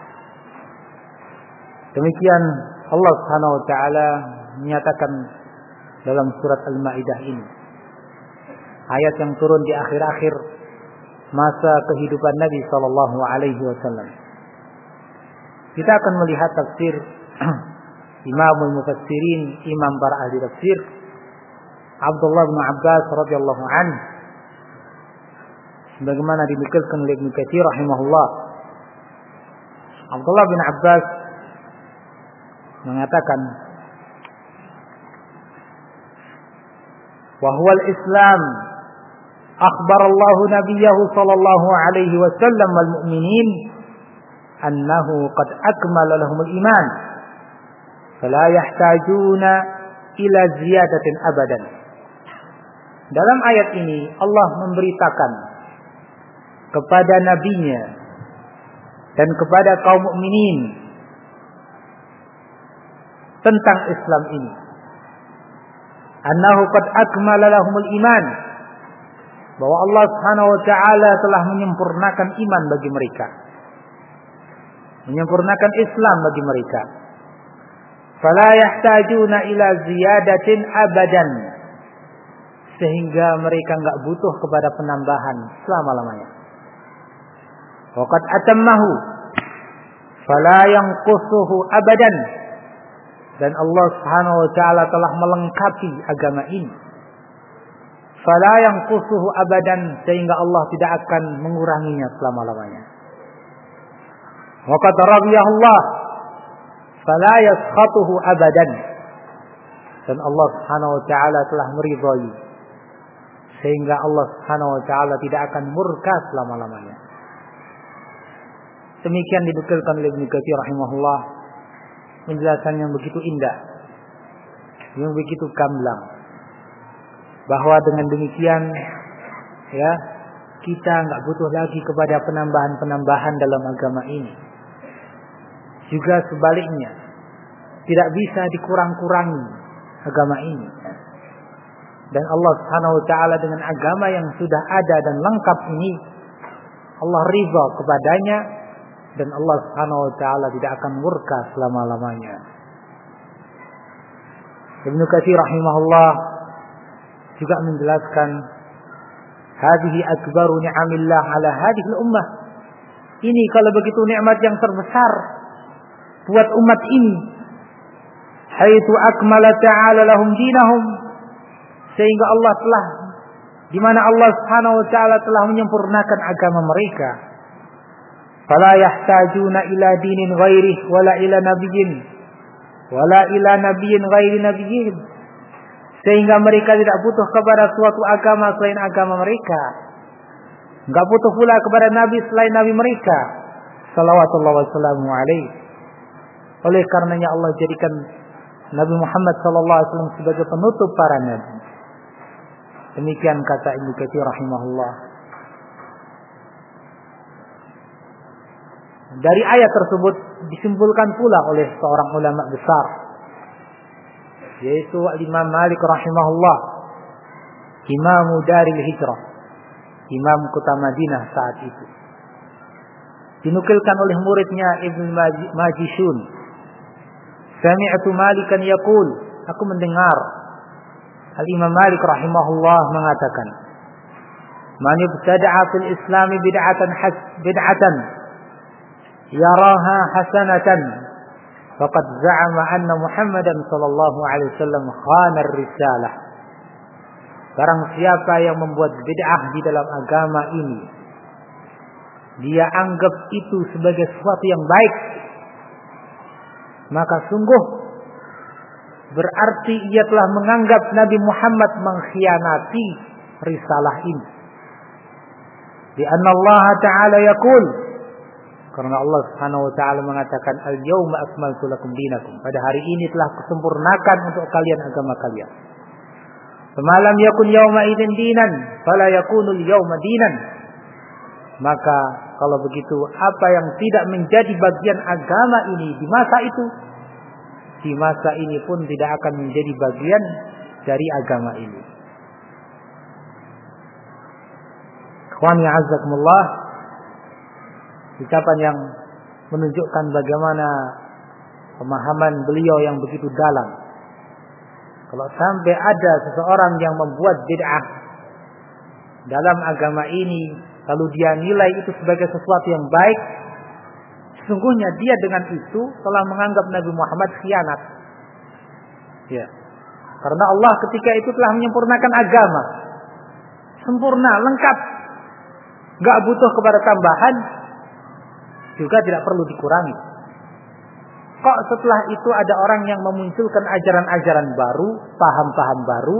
Demikian Allah Subhanahu wa taala menyatakan dalam surat Al-Maidah ini. Ayat yang turun di akhir-akhir masa kehidupan Nabi sallallahu alaihi wasallam. Kita akan melihat tafsir Imamul Mufassirin, imam para ahli tafsir, Abdullah bin Abbas radhiyallahu anhu, sebagaimana dinukilkan oleh Ibnu Katsir rahimahullah. Abdullah bin Abbas mengatakan, wa huwa al-Islam akhbar Allah nabiyahu sallallahu alaihi wasallam wal mu'minin annahu qad akmala lahumul iman fala yahtajuna ila ziyadatin abadan. Dalam ayat ini Allah memberitakan kepada nabinya dan kepada kaum mukminin tentang Islam ini. Annahu qad akmala lahumul iman, bahwa Allah Subhanahu wa taala telah menyempurnakan iman bagi mereka. Menyempurnakan Islam bagi mereka. Fala yahtajuna ila ziyadatin abadan, sehingga mereka enggak butuh kepada penambahan selama-lamanya. Wa qad atammahu fala yanqusuhu abadan, dan Allah Subhanahu wa taala telah melengkapi agama ini. Fala yanqusuhu abadan, sehingga Allah tidak akan menguranginya selama-lamanya. Wa qad radiyahu Allah fala yaskhatuhu abadan, dan Allah Subhanahu wa taala telah meridhai, sehingga Allah Subhanahu wa taala tidak akan murka selama-lamanya. Demikian dinukilkan oleh Ibnu Katsir rahimahullah, penjelasan yang begitu indah, yang begitu gamblang, bahwa dengan demikian ya, kita enggak butuh lagi kepada penambahan-penambahan dalam agama ini. Juga sebaliknya, tidak bisa dikurang-kurangi agama ini. Dan Allah Subhanahu wa taala dengan agama yang sudah ada dan lengkap ini, Allah ridha kepadanya, dan Allah Subhanahu wa taala tidak akan murka selama-lamanya. Ibnu Katsir rahimahullah juga menjelaskan, hadhihi akbaru ni'amillah ala hadhihi al-ummah. Ini kalau begitu nikmat yang terbesar buat umat ini. Haitsu akmala ta'ala lahum dinahum, sehingga Allah telah, di mana Allah Subhanahu wa taala telah menyempurnakan agama mereka. Fala yahtajuna ila dinin ghairi wala ila nabiyyin wala ila nabiyyin ghairi nabiyyin, sehingga mereka tidak butuh kepada suatu agama selain agama mereka, enggak butuh pula kepada nabi selain nabi mereka salawatullah wassalamu alaihi. Oleh karenanya Allah jadikan Nabi Muhammad sallallahu alaihi wasallam sebagai penutup para nabi. Demikian kata Ibnu Katsir rahimahullah. Dari ayat tersebut disimpulkan pula oleh seorang ulama besar, yaitu Imam Malik rahimahullah, Imamu Daril Hijrah, Imam kota Madinah saat itu. Dinukilkan oleh muridnya Ibnu Majishun, sami'tu Malikan yaqul, aku mendengar Al-Imam Malik rahimahullah mengatakan, man ibtada'a fil Islam bid'atan yaraha hasanatan faqad za'ama anna Muhammadan sallallahu alaihi wasallam khana ar-risalah. Barang siapa yang membuat bid'ah di dalam agama ini, dia anggap itu sebagai sesuatu yang baik, maka sungguh berarti ia telah menganggap Nabi Muhammad mengkhianati risalah ini. Di anna Allah Ta'ala yaqul, karena Allah Subhanahu wa taala mengatakan, al-yauma akmaltu lakum dinakum, pada hari ini telah kusempurnakan untuk kalian agama kalian. Famalam yakun yauma idzin dinan fala yakunu al-yauma dinan. Maka kalau begitu, apa yang tidak menjadi bagian agama ini di masa itu, di masa ini pun tidak akan menjadi bagian dari agama ini. Ikhwani a'azzakumullah, ucapan yang menunjukkan bagaimana pemahaman beliau yang begitu dalam. Kalau sampai ada seseorang yang membuat bid'ah dalam agama ini, lalu dia nilai itu sebagai sesuatu yang baik, sesungguhnya dia dengan itu telah menganggap Nabi Muhammad khianat. Ya. Karena Allah ketika itu telah menyempurnakan agama. Sempurna, lengkap. Enggak butuh kepada tambahan, juga tidak perlu dikurangi. Kok setelah itu ada orang yang memunculkan ajaran-ajaran baru, paham-paham baru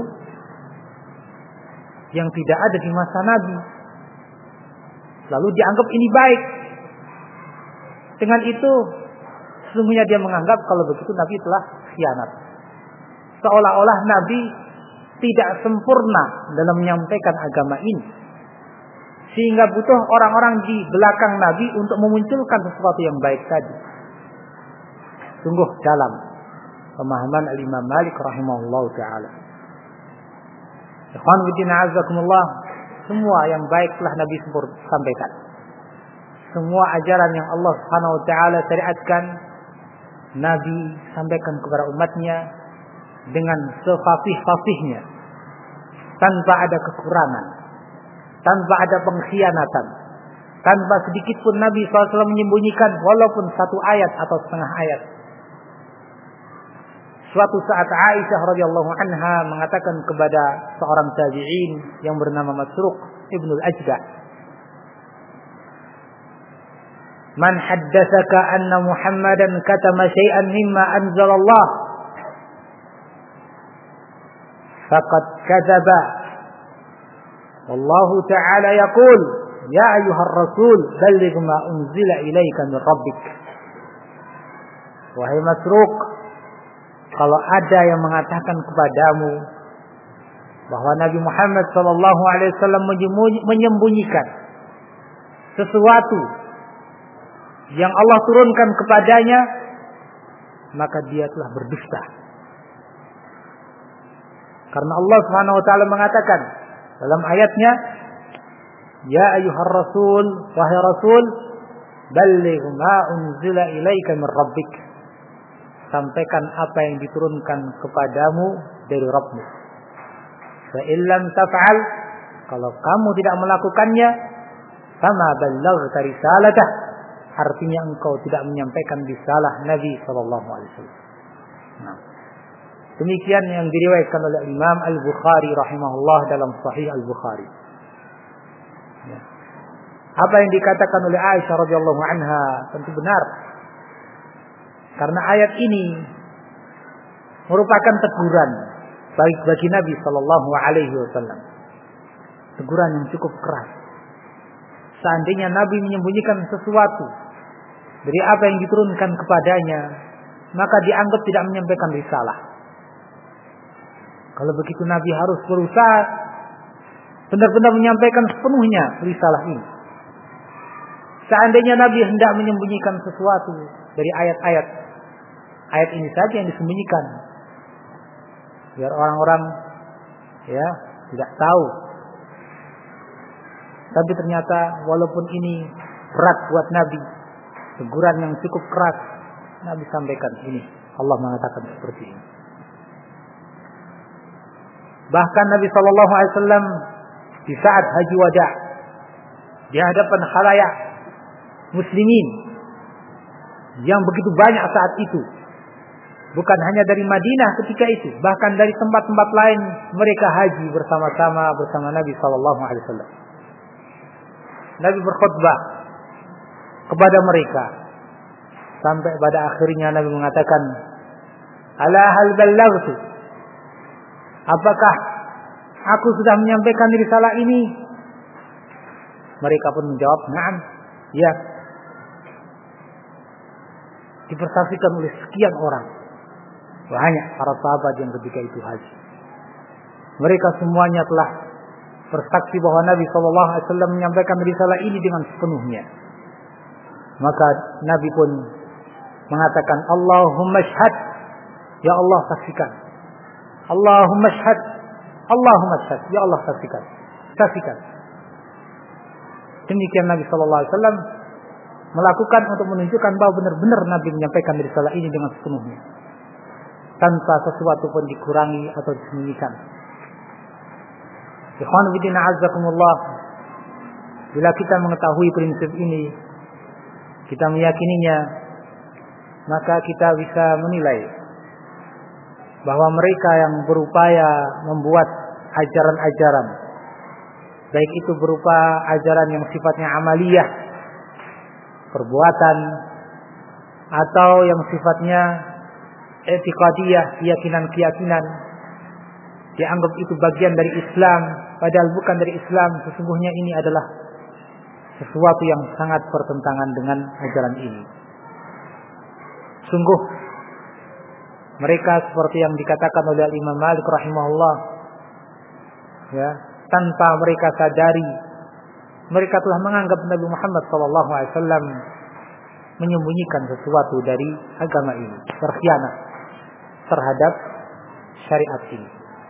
yang tidak ada di masa Nabi, lalu dianggap ini baik. Dengan itu sesungguhnya dia menganggap kalau begitu Nabi telah khianat. Seolah-olah Nabi tidak sempurna dalam menyampaikan agama ini, sehingga butuh orang-orang di belakang Nabi untuk memunculkan sesuatu yang baik tadi. Sungguh dalam pemahaman Al-Imam Malik rahimahullah ta'ala. Ikhwan fillah a'azzakumullah, semua yang baik telah Nabi sampaikan. Semua ajaran yang Allah Subhanahu wa taala syariatkan, Nabi sampaikan kepada umatnya dengan sefasih-fasihnya, tanpa ada kekurangan, tanpa ada pengkhianatan, tanpa sedikit pun Nabi SAW menyembunyikan walaupun satu ayat atau setengah ayat. Suatu saat Aisyah radhiyallahu anha mengatakan kepada seorang tabi'in yang bernama Masruq ibn al-Ajda', "Man haddatsaka anna Muhammadan katama syai'an mimma anzalallah faqad kadzaba. Wallahu ta'ala yaqul ya ayyuhar rasul balligh ma unzila ilaika min rabbik." Wahai Masruq, kalau ada yang mengatakan kepadamu bahwa Nabi Muhammad SAW menyembunyikan sesuatu yang Allah turunkan kepadanya, maka dia telah berdusta. Karena Allah Subhanahu wa taala mengatakan dalam ayatnya, "Ya ayyuhar rasul, wahai rasul, balligh ma unzila ilaika min rabbik." Sampaikan apa yang diturunkan kepadamu dari Rabbmu. Fa illam taf'al, kalau kamu tidak melakukannya, fama ballaghta risalatah, artinya engkau tidak menyampaikan risalah Nabi sallallahu alaihi wasallam. Nah, demikian yang diriwayatkan oleh Imam Al-Bukhari rahimahullah dalam Sahih Al-Bukhari. Ya. Apa yang dikatakan oleh Aisyah radhiyallahu anha tentu benar. Karena ayat ini merupakan teguran bagi Nabi sallallahu alaihi wasallam. Teguran yang cukup keras. Seandainya Nabi menyembunyikan sesuatu dari apa yang diturunkan kepadanya, maka dianggap tidak menyampaikan risalah. Kalau begitu Nabi harus berusaha benar-benar menyampaikan sepenuhnya risalah ini. Seandainya Nabi hendak menyembunyikan sesuatu dari ayat-ayat, ayat ini saja yang disembunyikan, biar orang-orang ya tidak tahu. Tapi ternyata walaupun ini berat buat Nabi, teguran yang cukup keras, Nabi sampaikan ini. Allah mengatakan seperti ini. Bahkan Nabi sallallahu alaihi wasallam di saat haji wada di hadapan khalayak muslimin yang begitu banyak saat itu, bukan hanya dari Madinah ketika itu, bahkan dari tempat-tempat lain mereka haji bersama-sama bersama Nabi sallallahu alaihi wasallam. Nabi berkhutbah kepada mereka sampai pada akhirnya Nabi mengatakan, "Ala hal ballaghtu?" Apakah aku sudah menyampaikan risalah ini? Mereka pun menjawab, "Na'am." Ya. Dipersaksikan oleh sekian orang. Banyak para sahabat yang ketika itu haji. Mereka semuanya telah bersaksi bahwa Nabi SAW menyampaikan risalah ini dengan sepenuhnya. Maka Nabi pun mengatakan, "Allahumma syhad." Ya Allah saksikan. Allahumma syhad. Allahumma syhad. Ya Allah saksikan. Saksikan. Demikian Nabi SAW melakukan untuk menunjukkan bahwa benar-benar Nabi menyampaikan risalah ini dengan sepenuhnya, tanpa sesuatu pun dikurangi atau disembunyikan. Ikhwan fillah a'azzakumullah, bila kita mengetahui prinsip ini, kita meyakininya, maka kita bisa menilai bahwa mereka yang berupaya membuat ajaran-ajaran, baik itu berupa ajaran yang sifatnya amaliyah, perbuatan, atau yang sifatnya i'tiqadiyah, keyakinan-keyakinan, dianggap itu bagian dari Islam, padahal bukan dari Islam. Sesungguhnya ini adalah sesuatu yang sangat bertentangan dengan ajaran ini. Sungguh mereka seperti yang dikatakan oleh Imam Malik rahimahullah, ya, tanpa mereka sadari, mereka telah menganggap Nabi Muhammad SAW menyembunyikan sesuatu dari agama ini, berkhianat terhadap syariat ini.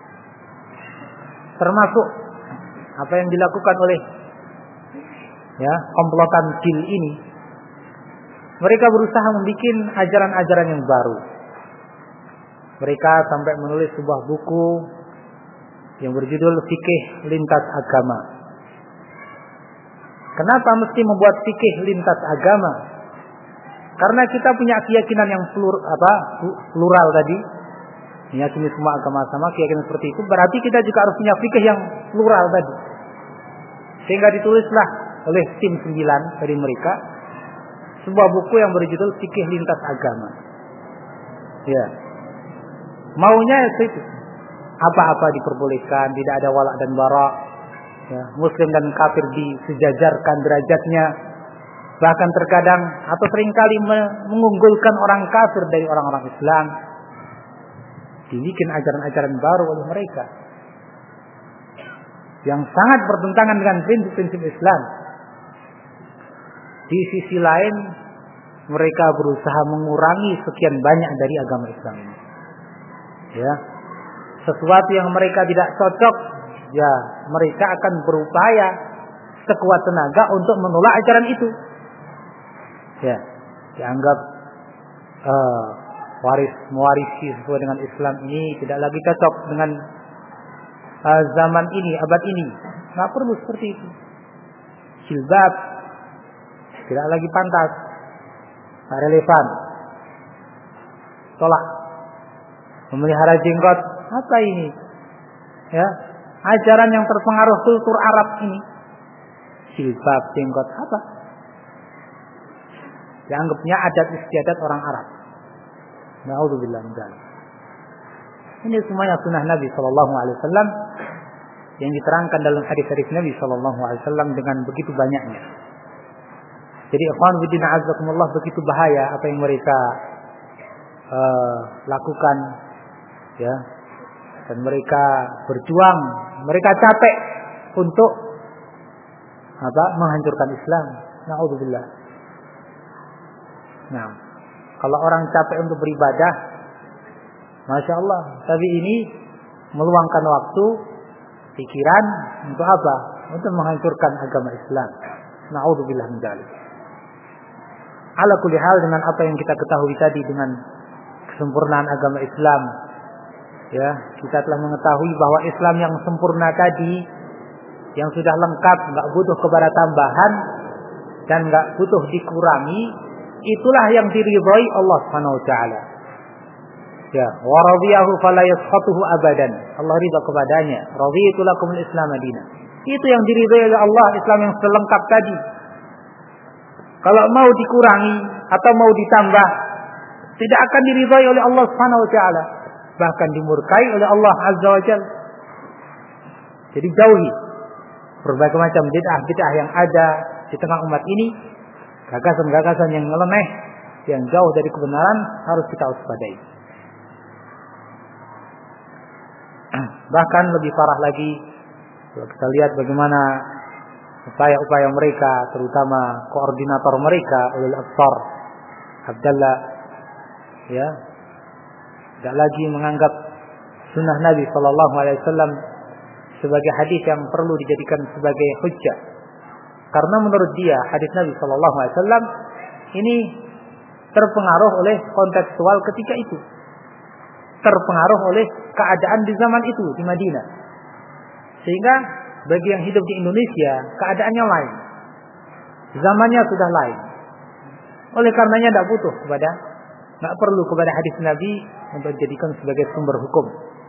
Termasuk apa yang dilakukan oleh komplotan jil ini, mereka berusaha membuat ajaran-ajaran yang baru. Mereka sampai menulis sebuah buku yang berjudul Fikih Lintas Agama. Kenapa mesti membuat fikih lintas agama? Karena kita punya keyakinan yang plural tadi, meyakini semua agama sama, keyakinan seperti itu. Berarti kita juga harus punya fikih yang plural tadi. Sehingga ditulislah oleh tim 9 dari mereka sebuah buku yang berjudul Fikih Lintas Agama. Ya. Maunya itu apa-apa diperbolehkan, tidak ada wala dan bara. Ya, muslim dan kafir disejajarkan derajatnya. Bahkan terkadang atau seringkali mengunggulkan orang kafir dari orang-orang Islam. Dibikin ajaran-ajaran baru oleh mereka yang sangat bertentangan dengan prinsip-prinsip Islam. Di sisi lain, mereka berusaha mengurangi sekian banyak dari agama Islam ini. Ya, sesuatu yang mereka tidak cocok, ya mereka akan berupaya sekuat tenaga untuk menolak ajaran itu. Ya, dianggap mewarisi sesuai dengan Islam ini tidak lagi cocok dengan zaman ini, abad ini. Nggak perlu seperti itu. Jilbab tidak lagi pantas, nggak relevan. Tolak. Memelihara jenggot, apa ini? Ya, ajaran yang terpengaruh kultur Arab ini. Jilbab, jenggot, apa? Dianggapnya adat istiadat orang Arab. Na'udzubillah min dzalik. Ini semuanya sunnah Nabi SAW yang diterangkan dalam hadis-hadis Nabi SAW dengan begitu banyaknya. Jadi ikhwan fillah azakumullah, begitu bahaya apa yang mereka lakukan, ya. Dan mereka berjuang, mereka capek untuk menghancurkan Islam. Na'udzubillah. Nah, kalau orang capek untuk beribadah, Masya Allah. Tapi ini meluangkan waktu, pikiran untuk apa? Untuk menghancurkan agama Islam. Na'udzubillah min dzalik. Ala kulli hal, dengan apa yang kita ketahui tadi dengan kesempurnaan agama Islam, ya, kita telah mengetahui bahwa Islam yang sempurna tadi, yang sudah lengkap, enggak butuh kepada tambahan dan enggak butuh dikurangi, itulah yang diridhai Allah Subhanahu wa taala. Ya, wa radiyahu fala yaskhatuhu abadan. Allah ridha kepadanya. Raditu lakumul Islam madina. Itu yang diridhai oleh Allah, Islam yang selengkap tadi. Kalau mau dikurangi atau mau ditambah, tidak akan diridhai oleh Allah Subhanahu wa taala, bahkan dimurkai oleh Allah Azza wa Jalla. Jadi jauhi berbagai macam bid'ah yang ada di tengah umat ini, gagasan-gagasan yang nyeleneh, yang jauh dari kebenaran, harus kita waspadai. Bahkan lebih parah lagi, kalau kita lihat bagaimana upaya-upaya mereka, terutama koordinator mereka, Ulul Absar Abdullah, ya, tidak lagi menganggap sunnah Nabi SAW sebagai hadis yang perlu dijadikan sebagai hujjah. Karena menurut dia hadis Nabi SAW ini terpengaruh oleh kontekstual ketika itu, terpengaruh oleh keadaan di zaman itu di Madinah. Sehingga bagi yang hidup di Indonesia keadaannya lain, zamannya sudah lain. Oleh karenanya tidak perlu kepada hadis Nabi untuk dijadikan sebagai sumber hukum.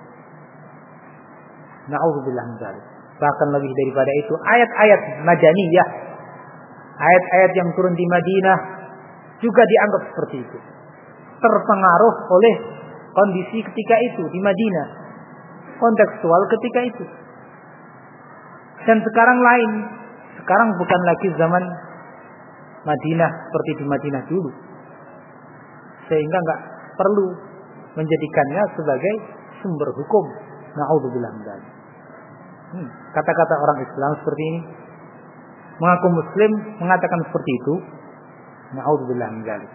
Na'udzubillah min dzalik. Bahkan lebih daripada itu, ayat-ayat Madaniyah, ayat-ayat yang turun di Madinah juga dianggap seperti itu. Terpengaruh oleh kondisi ketika itu di Madinah, kontekstual ketika itu. Dan sekarang lain, sekarang bukan lagi zaman Madinah seperti di Madinah dulu, sehingga nggak perlu menjadikannya sebagai sumber hukum. Na'udzubillah min dzalik. Kata-kata orang Islam seperti ini, mengaku Muslim mengatakan seperti itu. Na'udzubillah min dzalik.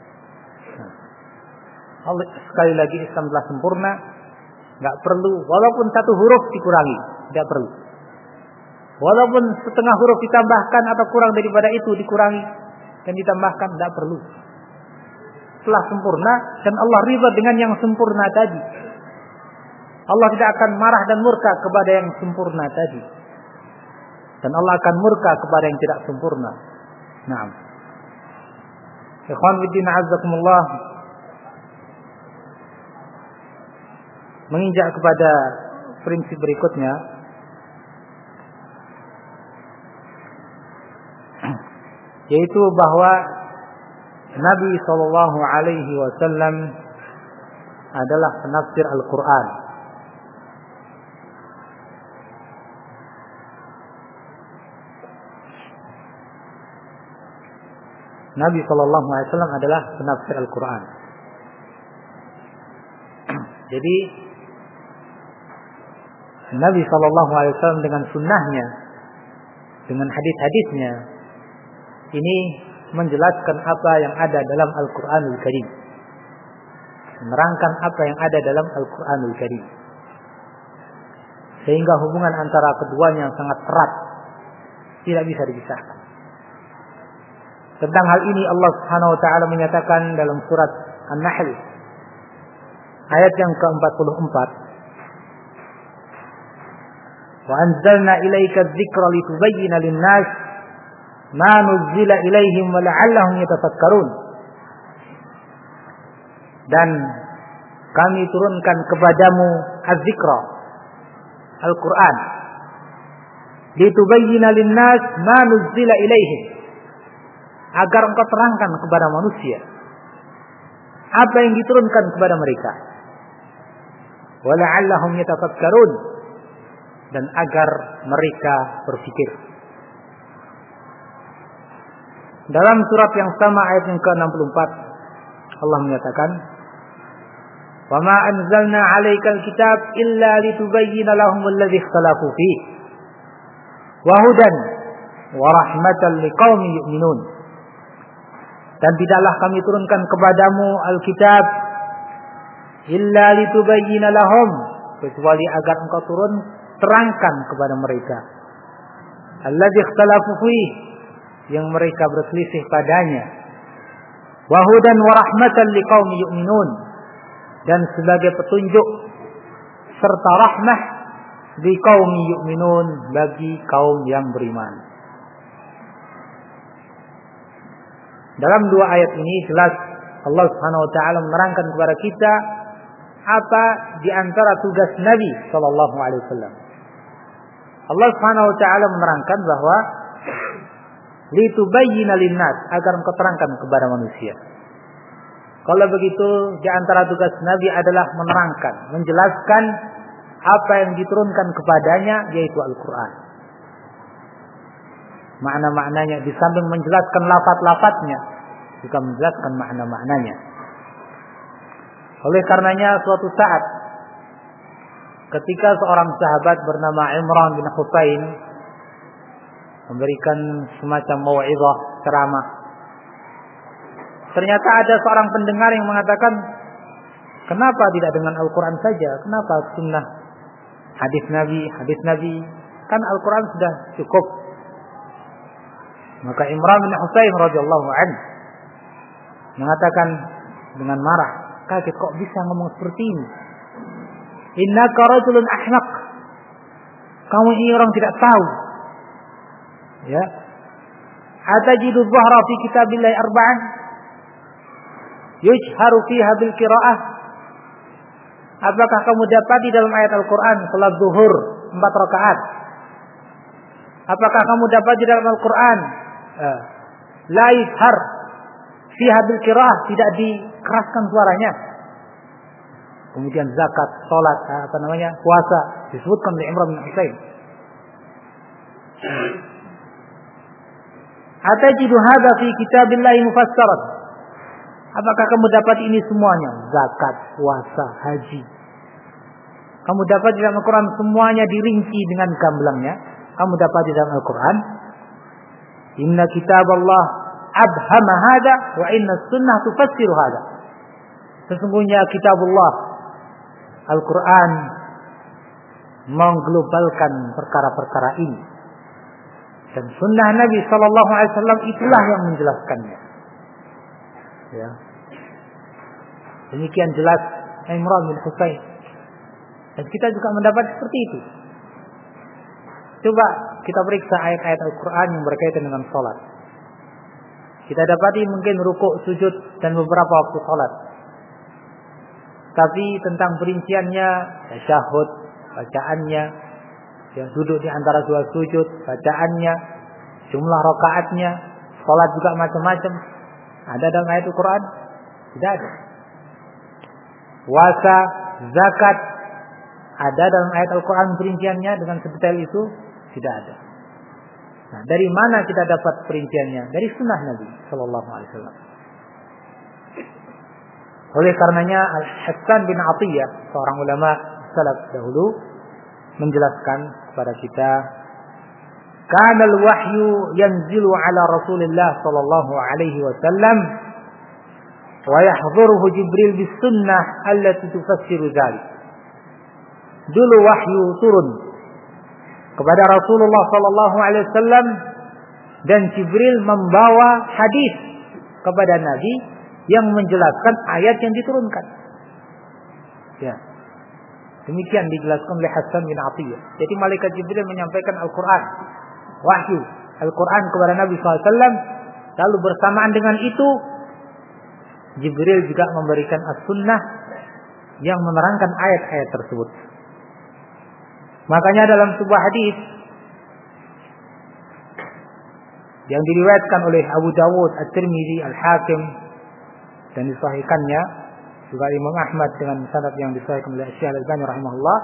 Sekali lagi Islam telah sempurna, nggak perlu walaupun satu huruf dikurangi, tidak perlu. Walaupun setengah huruf ditambahkan atau kurang daripada itu dikurangi dan ditambahkan, tidak perlu. Telah sempurna dan Allah ridha dengan yang sempurna tadi. Allah tidak akan marah dan murka kepada yang sempurna tadi. Dan Allah akan murka kepada yang tidak sempurna. Naam. Ikhwan fillah azzakumullah. Menginjak kepada prinsip berikutnya, yaitu bahwa Nabi sallallahu alaihi wasallam adalah penafsir Al-Qur'an. Nabi sallallahu alaihi wasallam adalah penafsir Al-Qur'an. Jadi Nabi sallallahu alaihi wasallam dengan sunnahnya, dengan hadis-hadisnya, ini menjelaskan apa yang ada dalam Al-Qur'anul Karim. Menerangkan apa yang ada dalam Al-Qur'anul Karim. Sehingga hubungan antara keduanya sangat erat, tidak bisa dipisahkan. Tentang hal ini Allah Subhanahu wa taala menyatakan dalam surat An-Nahl ayat yang ke-44, "Wa anzalna ilaika adh-dhikra litubayyana lin-nas ma nuzzila ilaihim wa la'allahum yatafakkarun." Dan kami turunkan kepadamu az-dzikra, Al-Qur'an, litubayyana lin-nas ma nuzzila ilaihim, agar engkau terangkan kepada manusia apa yang diturunkan kepada mereka, wa la'allahum yatafakkarun, dan agar mereka berpikir. Dalam surat yang sama ayat yang ke-64 Allah menyatakan, "Wa ma anzalna 'alaikal kitab illa litubayyana lahum alladhi ikhtalafu fihi wa hudan wa rahmatan liqaumin yu'minun." Dan tidaklah kami turunkan kepadamu Alkitab illa litubayyana lahum, kecuali agar engkau terangkan kepada mereka alladzi ikhtalafu fihi, yang mereka berselisih padanya, wa hudan wa rahmatan liqaumin yu'minun, dan sebagai petunjuk serta rahmah liqaumin yu'minun, bagi kaum yang beriman. Dalam dua ayat ini jelas Allah Subhanahu wa taala menerangkan kepada kita apa di antara tugas Nabi sallallahu alaihi wasallam. Allah Subhanahu wa taala menerangkan bahwa litubayyana linnas, agar engkau terangkan kepada manusia. Kalau begitu, di antara tugas Nabi adalah menerangkan, menjelaskan apa yang diturunkan kepadanya, yaitu Al-Qur'an. Makna-maknanya, di samping menjelaskan lafaz-lafaznya, juga menjelaskan makna-maknanya. Oleh karenanya suatu saat ketika seorang sahabat bernama Imran bin Husain memberikan semacam mau'izah, ceramah, ternyata ada seorang pendengar yang mengatakan, kenapa tidak dengan Al-Quran saja? Kenapa sunnah hadis Nabi? Kan Al-Quran sudah cukup. Maka Imran bin Husain radhiyallahu anhu mengatakan dengan marah, kaget, kok bisa ngomong seperti ini? Innaka rajulun ahmaq. Kamu ini orang tidak tahu. Ya. Atajidu dhahra fi kitabillahi arba'an yujharu fiha bil qira'ah Apakah kamu dapati dalam ayat Al-Quran salat zuhur 4 rakaat? Apakah kamu dapati dalam Al-Quran la yuzhar fiha bil qiraah, tidak dikeraskan suaranya? Kemudian zakat, salat, puasa disebutkan oleh Imran bin Husain. Atajidu hadza fi kitabillahi mufassaran? Apakah kamu dapat ini semuanya? Zakat, puasa, haji. Kamu dapat di dalam Al-Quran semuanya dirinci dengan gamblangnya. Kamu dapat di dalam Al-Quran. Inna kitaballah abhama hada wa inna sunnah tufassiru hada. Sesungguhnya kitabullah Al-Quran mengglobalkan perkara-perkara ini. Dan sunnah Nabi SAW itulah yang menjelaskannya. Ya. Demikian jelas Imran bin Husain. Dan kita juga mendapat seperti itu. Coba kita periksa ayat-ayat Al-Quran yang berkaitan dengan salat. Kita dapati mungkin rukuk, sujud, dan beberapa waktu salat. Tapi tentang perinciannya, tasyahud, bacaannya, yang duduk di antara dua sujud, bacaannya, jumlah rakaatnya, salat juga macam-macam. Ada dalam ayat Al-Quran? Tidak ada. Puasa, zakat, ada dalam ayat Al-Quran perinciannya dengan sedetail itu? Tidak ada. Nah, dari mana kita dapat perinciannya? Dari sunnah Nabi Sallallahu Alaihi Wasallam. Oleh karenanya Al-Hasan bin Atiyah, seorang ulama salaf dahulu, menjelaskan kepada kita, kana al-wahyu yanzilu ala Rasulillah sallallahu alaihi wasallam wa yahdhuruhu Jibril bis sunnah allati tufassiru dzalik. Dulu wahyu turun kepada Rasulullah sallallahu alaihi wasallam dan Jibril membawa hadis kepada Nabi yang menjelaskan ayat yang diturunkan. Ya. Demikian dijelaskan oleh Hasan bin Atiyah. Jadi malaikat Jibril menyampaikan Al-Quran, wahyu Al-Quran kepada Nabi SAW. Lalu bersamaan dengan itu Jibril juga memberikan as-sunnah yang menerangkan ayat-ayat tersebut. Makanya dalam sebuah hadis yang diriwayatkan oleh Abu Dawud, At-Tirmidzi, Al-Hakim dan disahihkannya juga Imam Ahmad dengan sanad yang disahihkan oleh Syekh Al-Albani rahimahullah,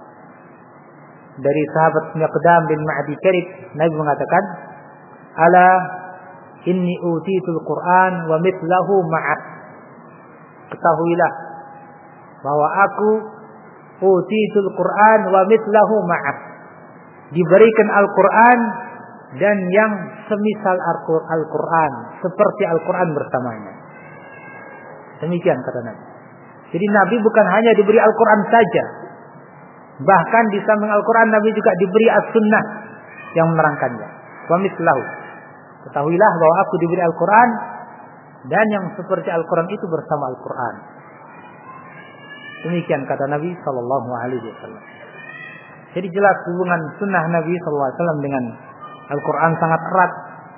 dari sahabat Miqdam bin Ma'di Karib, Nabi mengatakan, ala inni utitul Quran wa mithlahu ma'ah. Ketahuilah bahwa aku utitul Quran wa mithlahu ma'ah, diberikan Al-Quran dan yang semisal Al-Quran, seperti Al-Quran bersamanya. Demikian kata Nabi. Jadi Nabi bukan hanya diberi Al-Quran saja, bahkan di samping Al-Quran Nabi juga diberi as-sunnah yang menerangkannya. Wa mithlahu, ketahuilah bahwa aku diberi Al-Quran dan yang seperti Al-Quran itu bersama Al-Quran. Demikian kata Nabi Sallallahu Alaihi Wasallam. Jadi jelas hubungan sunnah Nabi Sallallahu Alaihi Wasallam dengan Al-Quran sangat erat,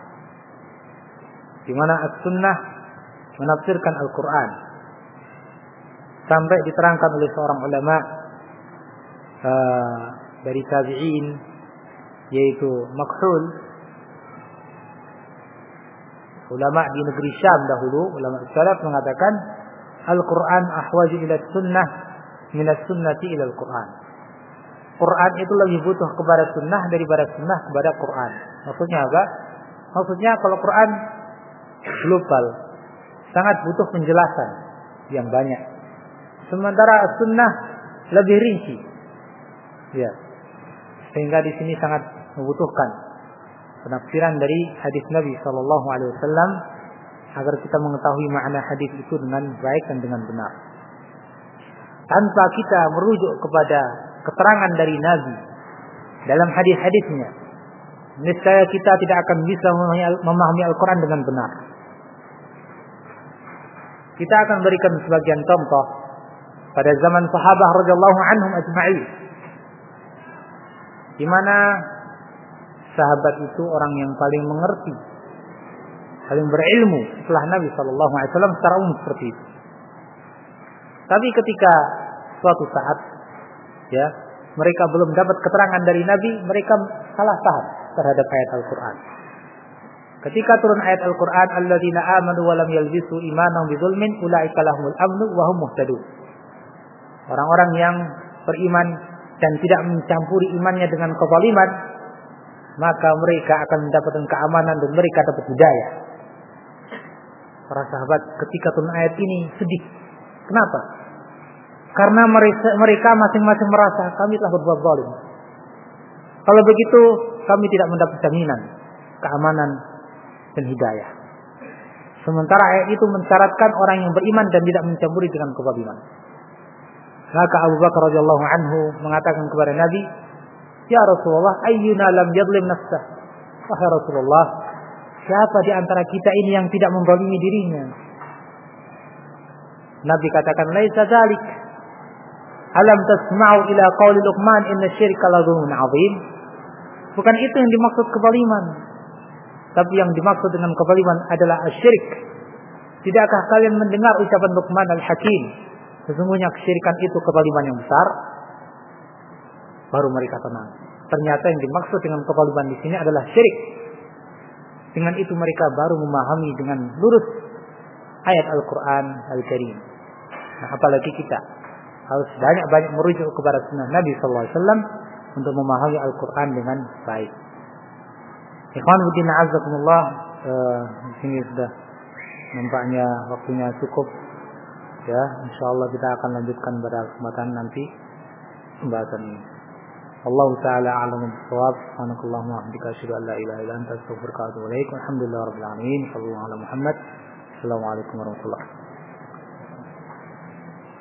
di mana as-sunnah menafsirkan Al-Quran. Sampai diterangkan oleh seorang ulama dari tabi'in, yaitu Makhul, ulama di negeri Syam dahulu, ulama salaf mengatakan Al-Quran ahwaju ila sunnah minas sunnati ila Al-Quran. Quran itu lebih butuh kepada sunnah daripada sunnah kepada Quran. Maksudnya apa? Maksudnya kalau Quran global, sangat butuh penjelasan yang banyak. Sementara sunnah lebih rinci. Ya. Sehingga di sini sangat membutuhkan penafsiran dari hadis Nabi sallallahu alaihi wasallam agar kita mengetahui makna hadis itu dengan baik dan dengan benar. Tanpa kita merujuk kepada keterangan dari Nabi dalam hadis-hadisnya, niscaya kita tidak akan bisa memahami Al-Quran dengan benar. Kita akan berikan sebagian contoh pada zaman sahabat radhiyallahu anhum ajma'in, di mana sahabat itu orang yang paling mengerti, paling berilmu setelah Nabi sallallahu alaihi wasallam secara umum seperti itu. Tapi ketika suatu saat ya, mereka belum dapat keterangan dari Nabi, mereka salah paham terhadap ayat Al-Qur'an. Ketika turun ayat Al-Qur'an, alladzina amanu wa lam yalbisu imanahum bidzulmin ulaika lahumul amnu wa hum muhtadun. Orang-orang yang beriman dan tidak mencampuri imannya dengan kezaliman, maka mereka akan mendapatkan keamanan dan mereka dapat hidayah. Para sahabat ketika turun ayat ini sedih. Kenapa? Karena mereka masing-masing merasa kami telah berbuat zalim. Kalau begitu kami tidak mendapat jaminan keamanan dan hidayah. Sementara ayat itu mensyaratkan orang yang beriman dan tidak mencampuri dengan kezaliman. Maka Abu Bakar radhiyallahu anhu mengatakan kepada Nabi, "Ya Rasulullah, ayyuna lam yadlim nafsah?" Wahai Rasulullah, siapa di antara kita ini yang tidak menzalimi dirinya? Nabi katakan, "Laisa dzalik. Alam tasma'u ila qauli Luqman inna syirka la dzulmun 'adzim?" Bukan itu yang dimaksud kezaliman. Tapi yang dimaksud dengan kezaliman adalah asyirik. Tidakkah kalian mendengar ucapan Luqman Al-Hakim? Sesungguhnya kesyirikan itu kezaliman yang besar. Baru mereka tenang. Ternyata yang dimaksud dengan kezaliman di sini adalah syirik. Dengan itu mereka baru memahami dengan lurus ayat Al-Qur'an Al-Karim. Nah, apalagi kita harus banyak-banyak merujuk kepada sunnah Nabi sallallahu alaihi wasallam untuk memahami Al-Qur'an dengan baik. Ikhwan fillah azakumullah, di sini sudah nampaknya waktunya cukup. Ya, insyaallah kita akan lanjutkan pada kesempatan nanti pembahasan ini. Allah taala a'lamu bis-shawab. Subhanakallahumma wa bihamdika asyhadu an la ilaha illa anta astaghfiruka wa atubu ilaik. Alhamdulillahirabbil alamin. Sallallahu ala Muhammad. Assalamualaikum warahmatullahi wabarakatuh.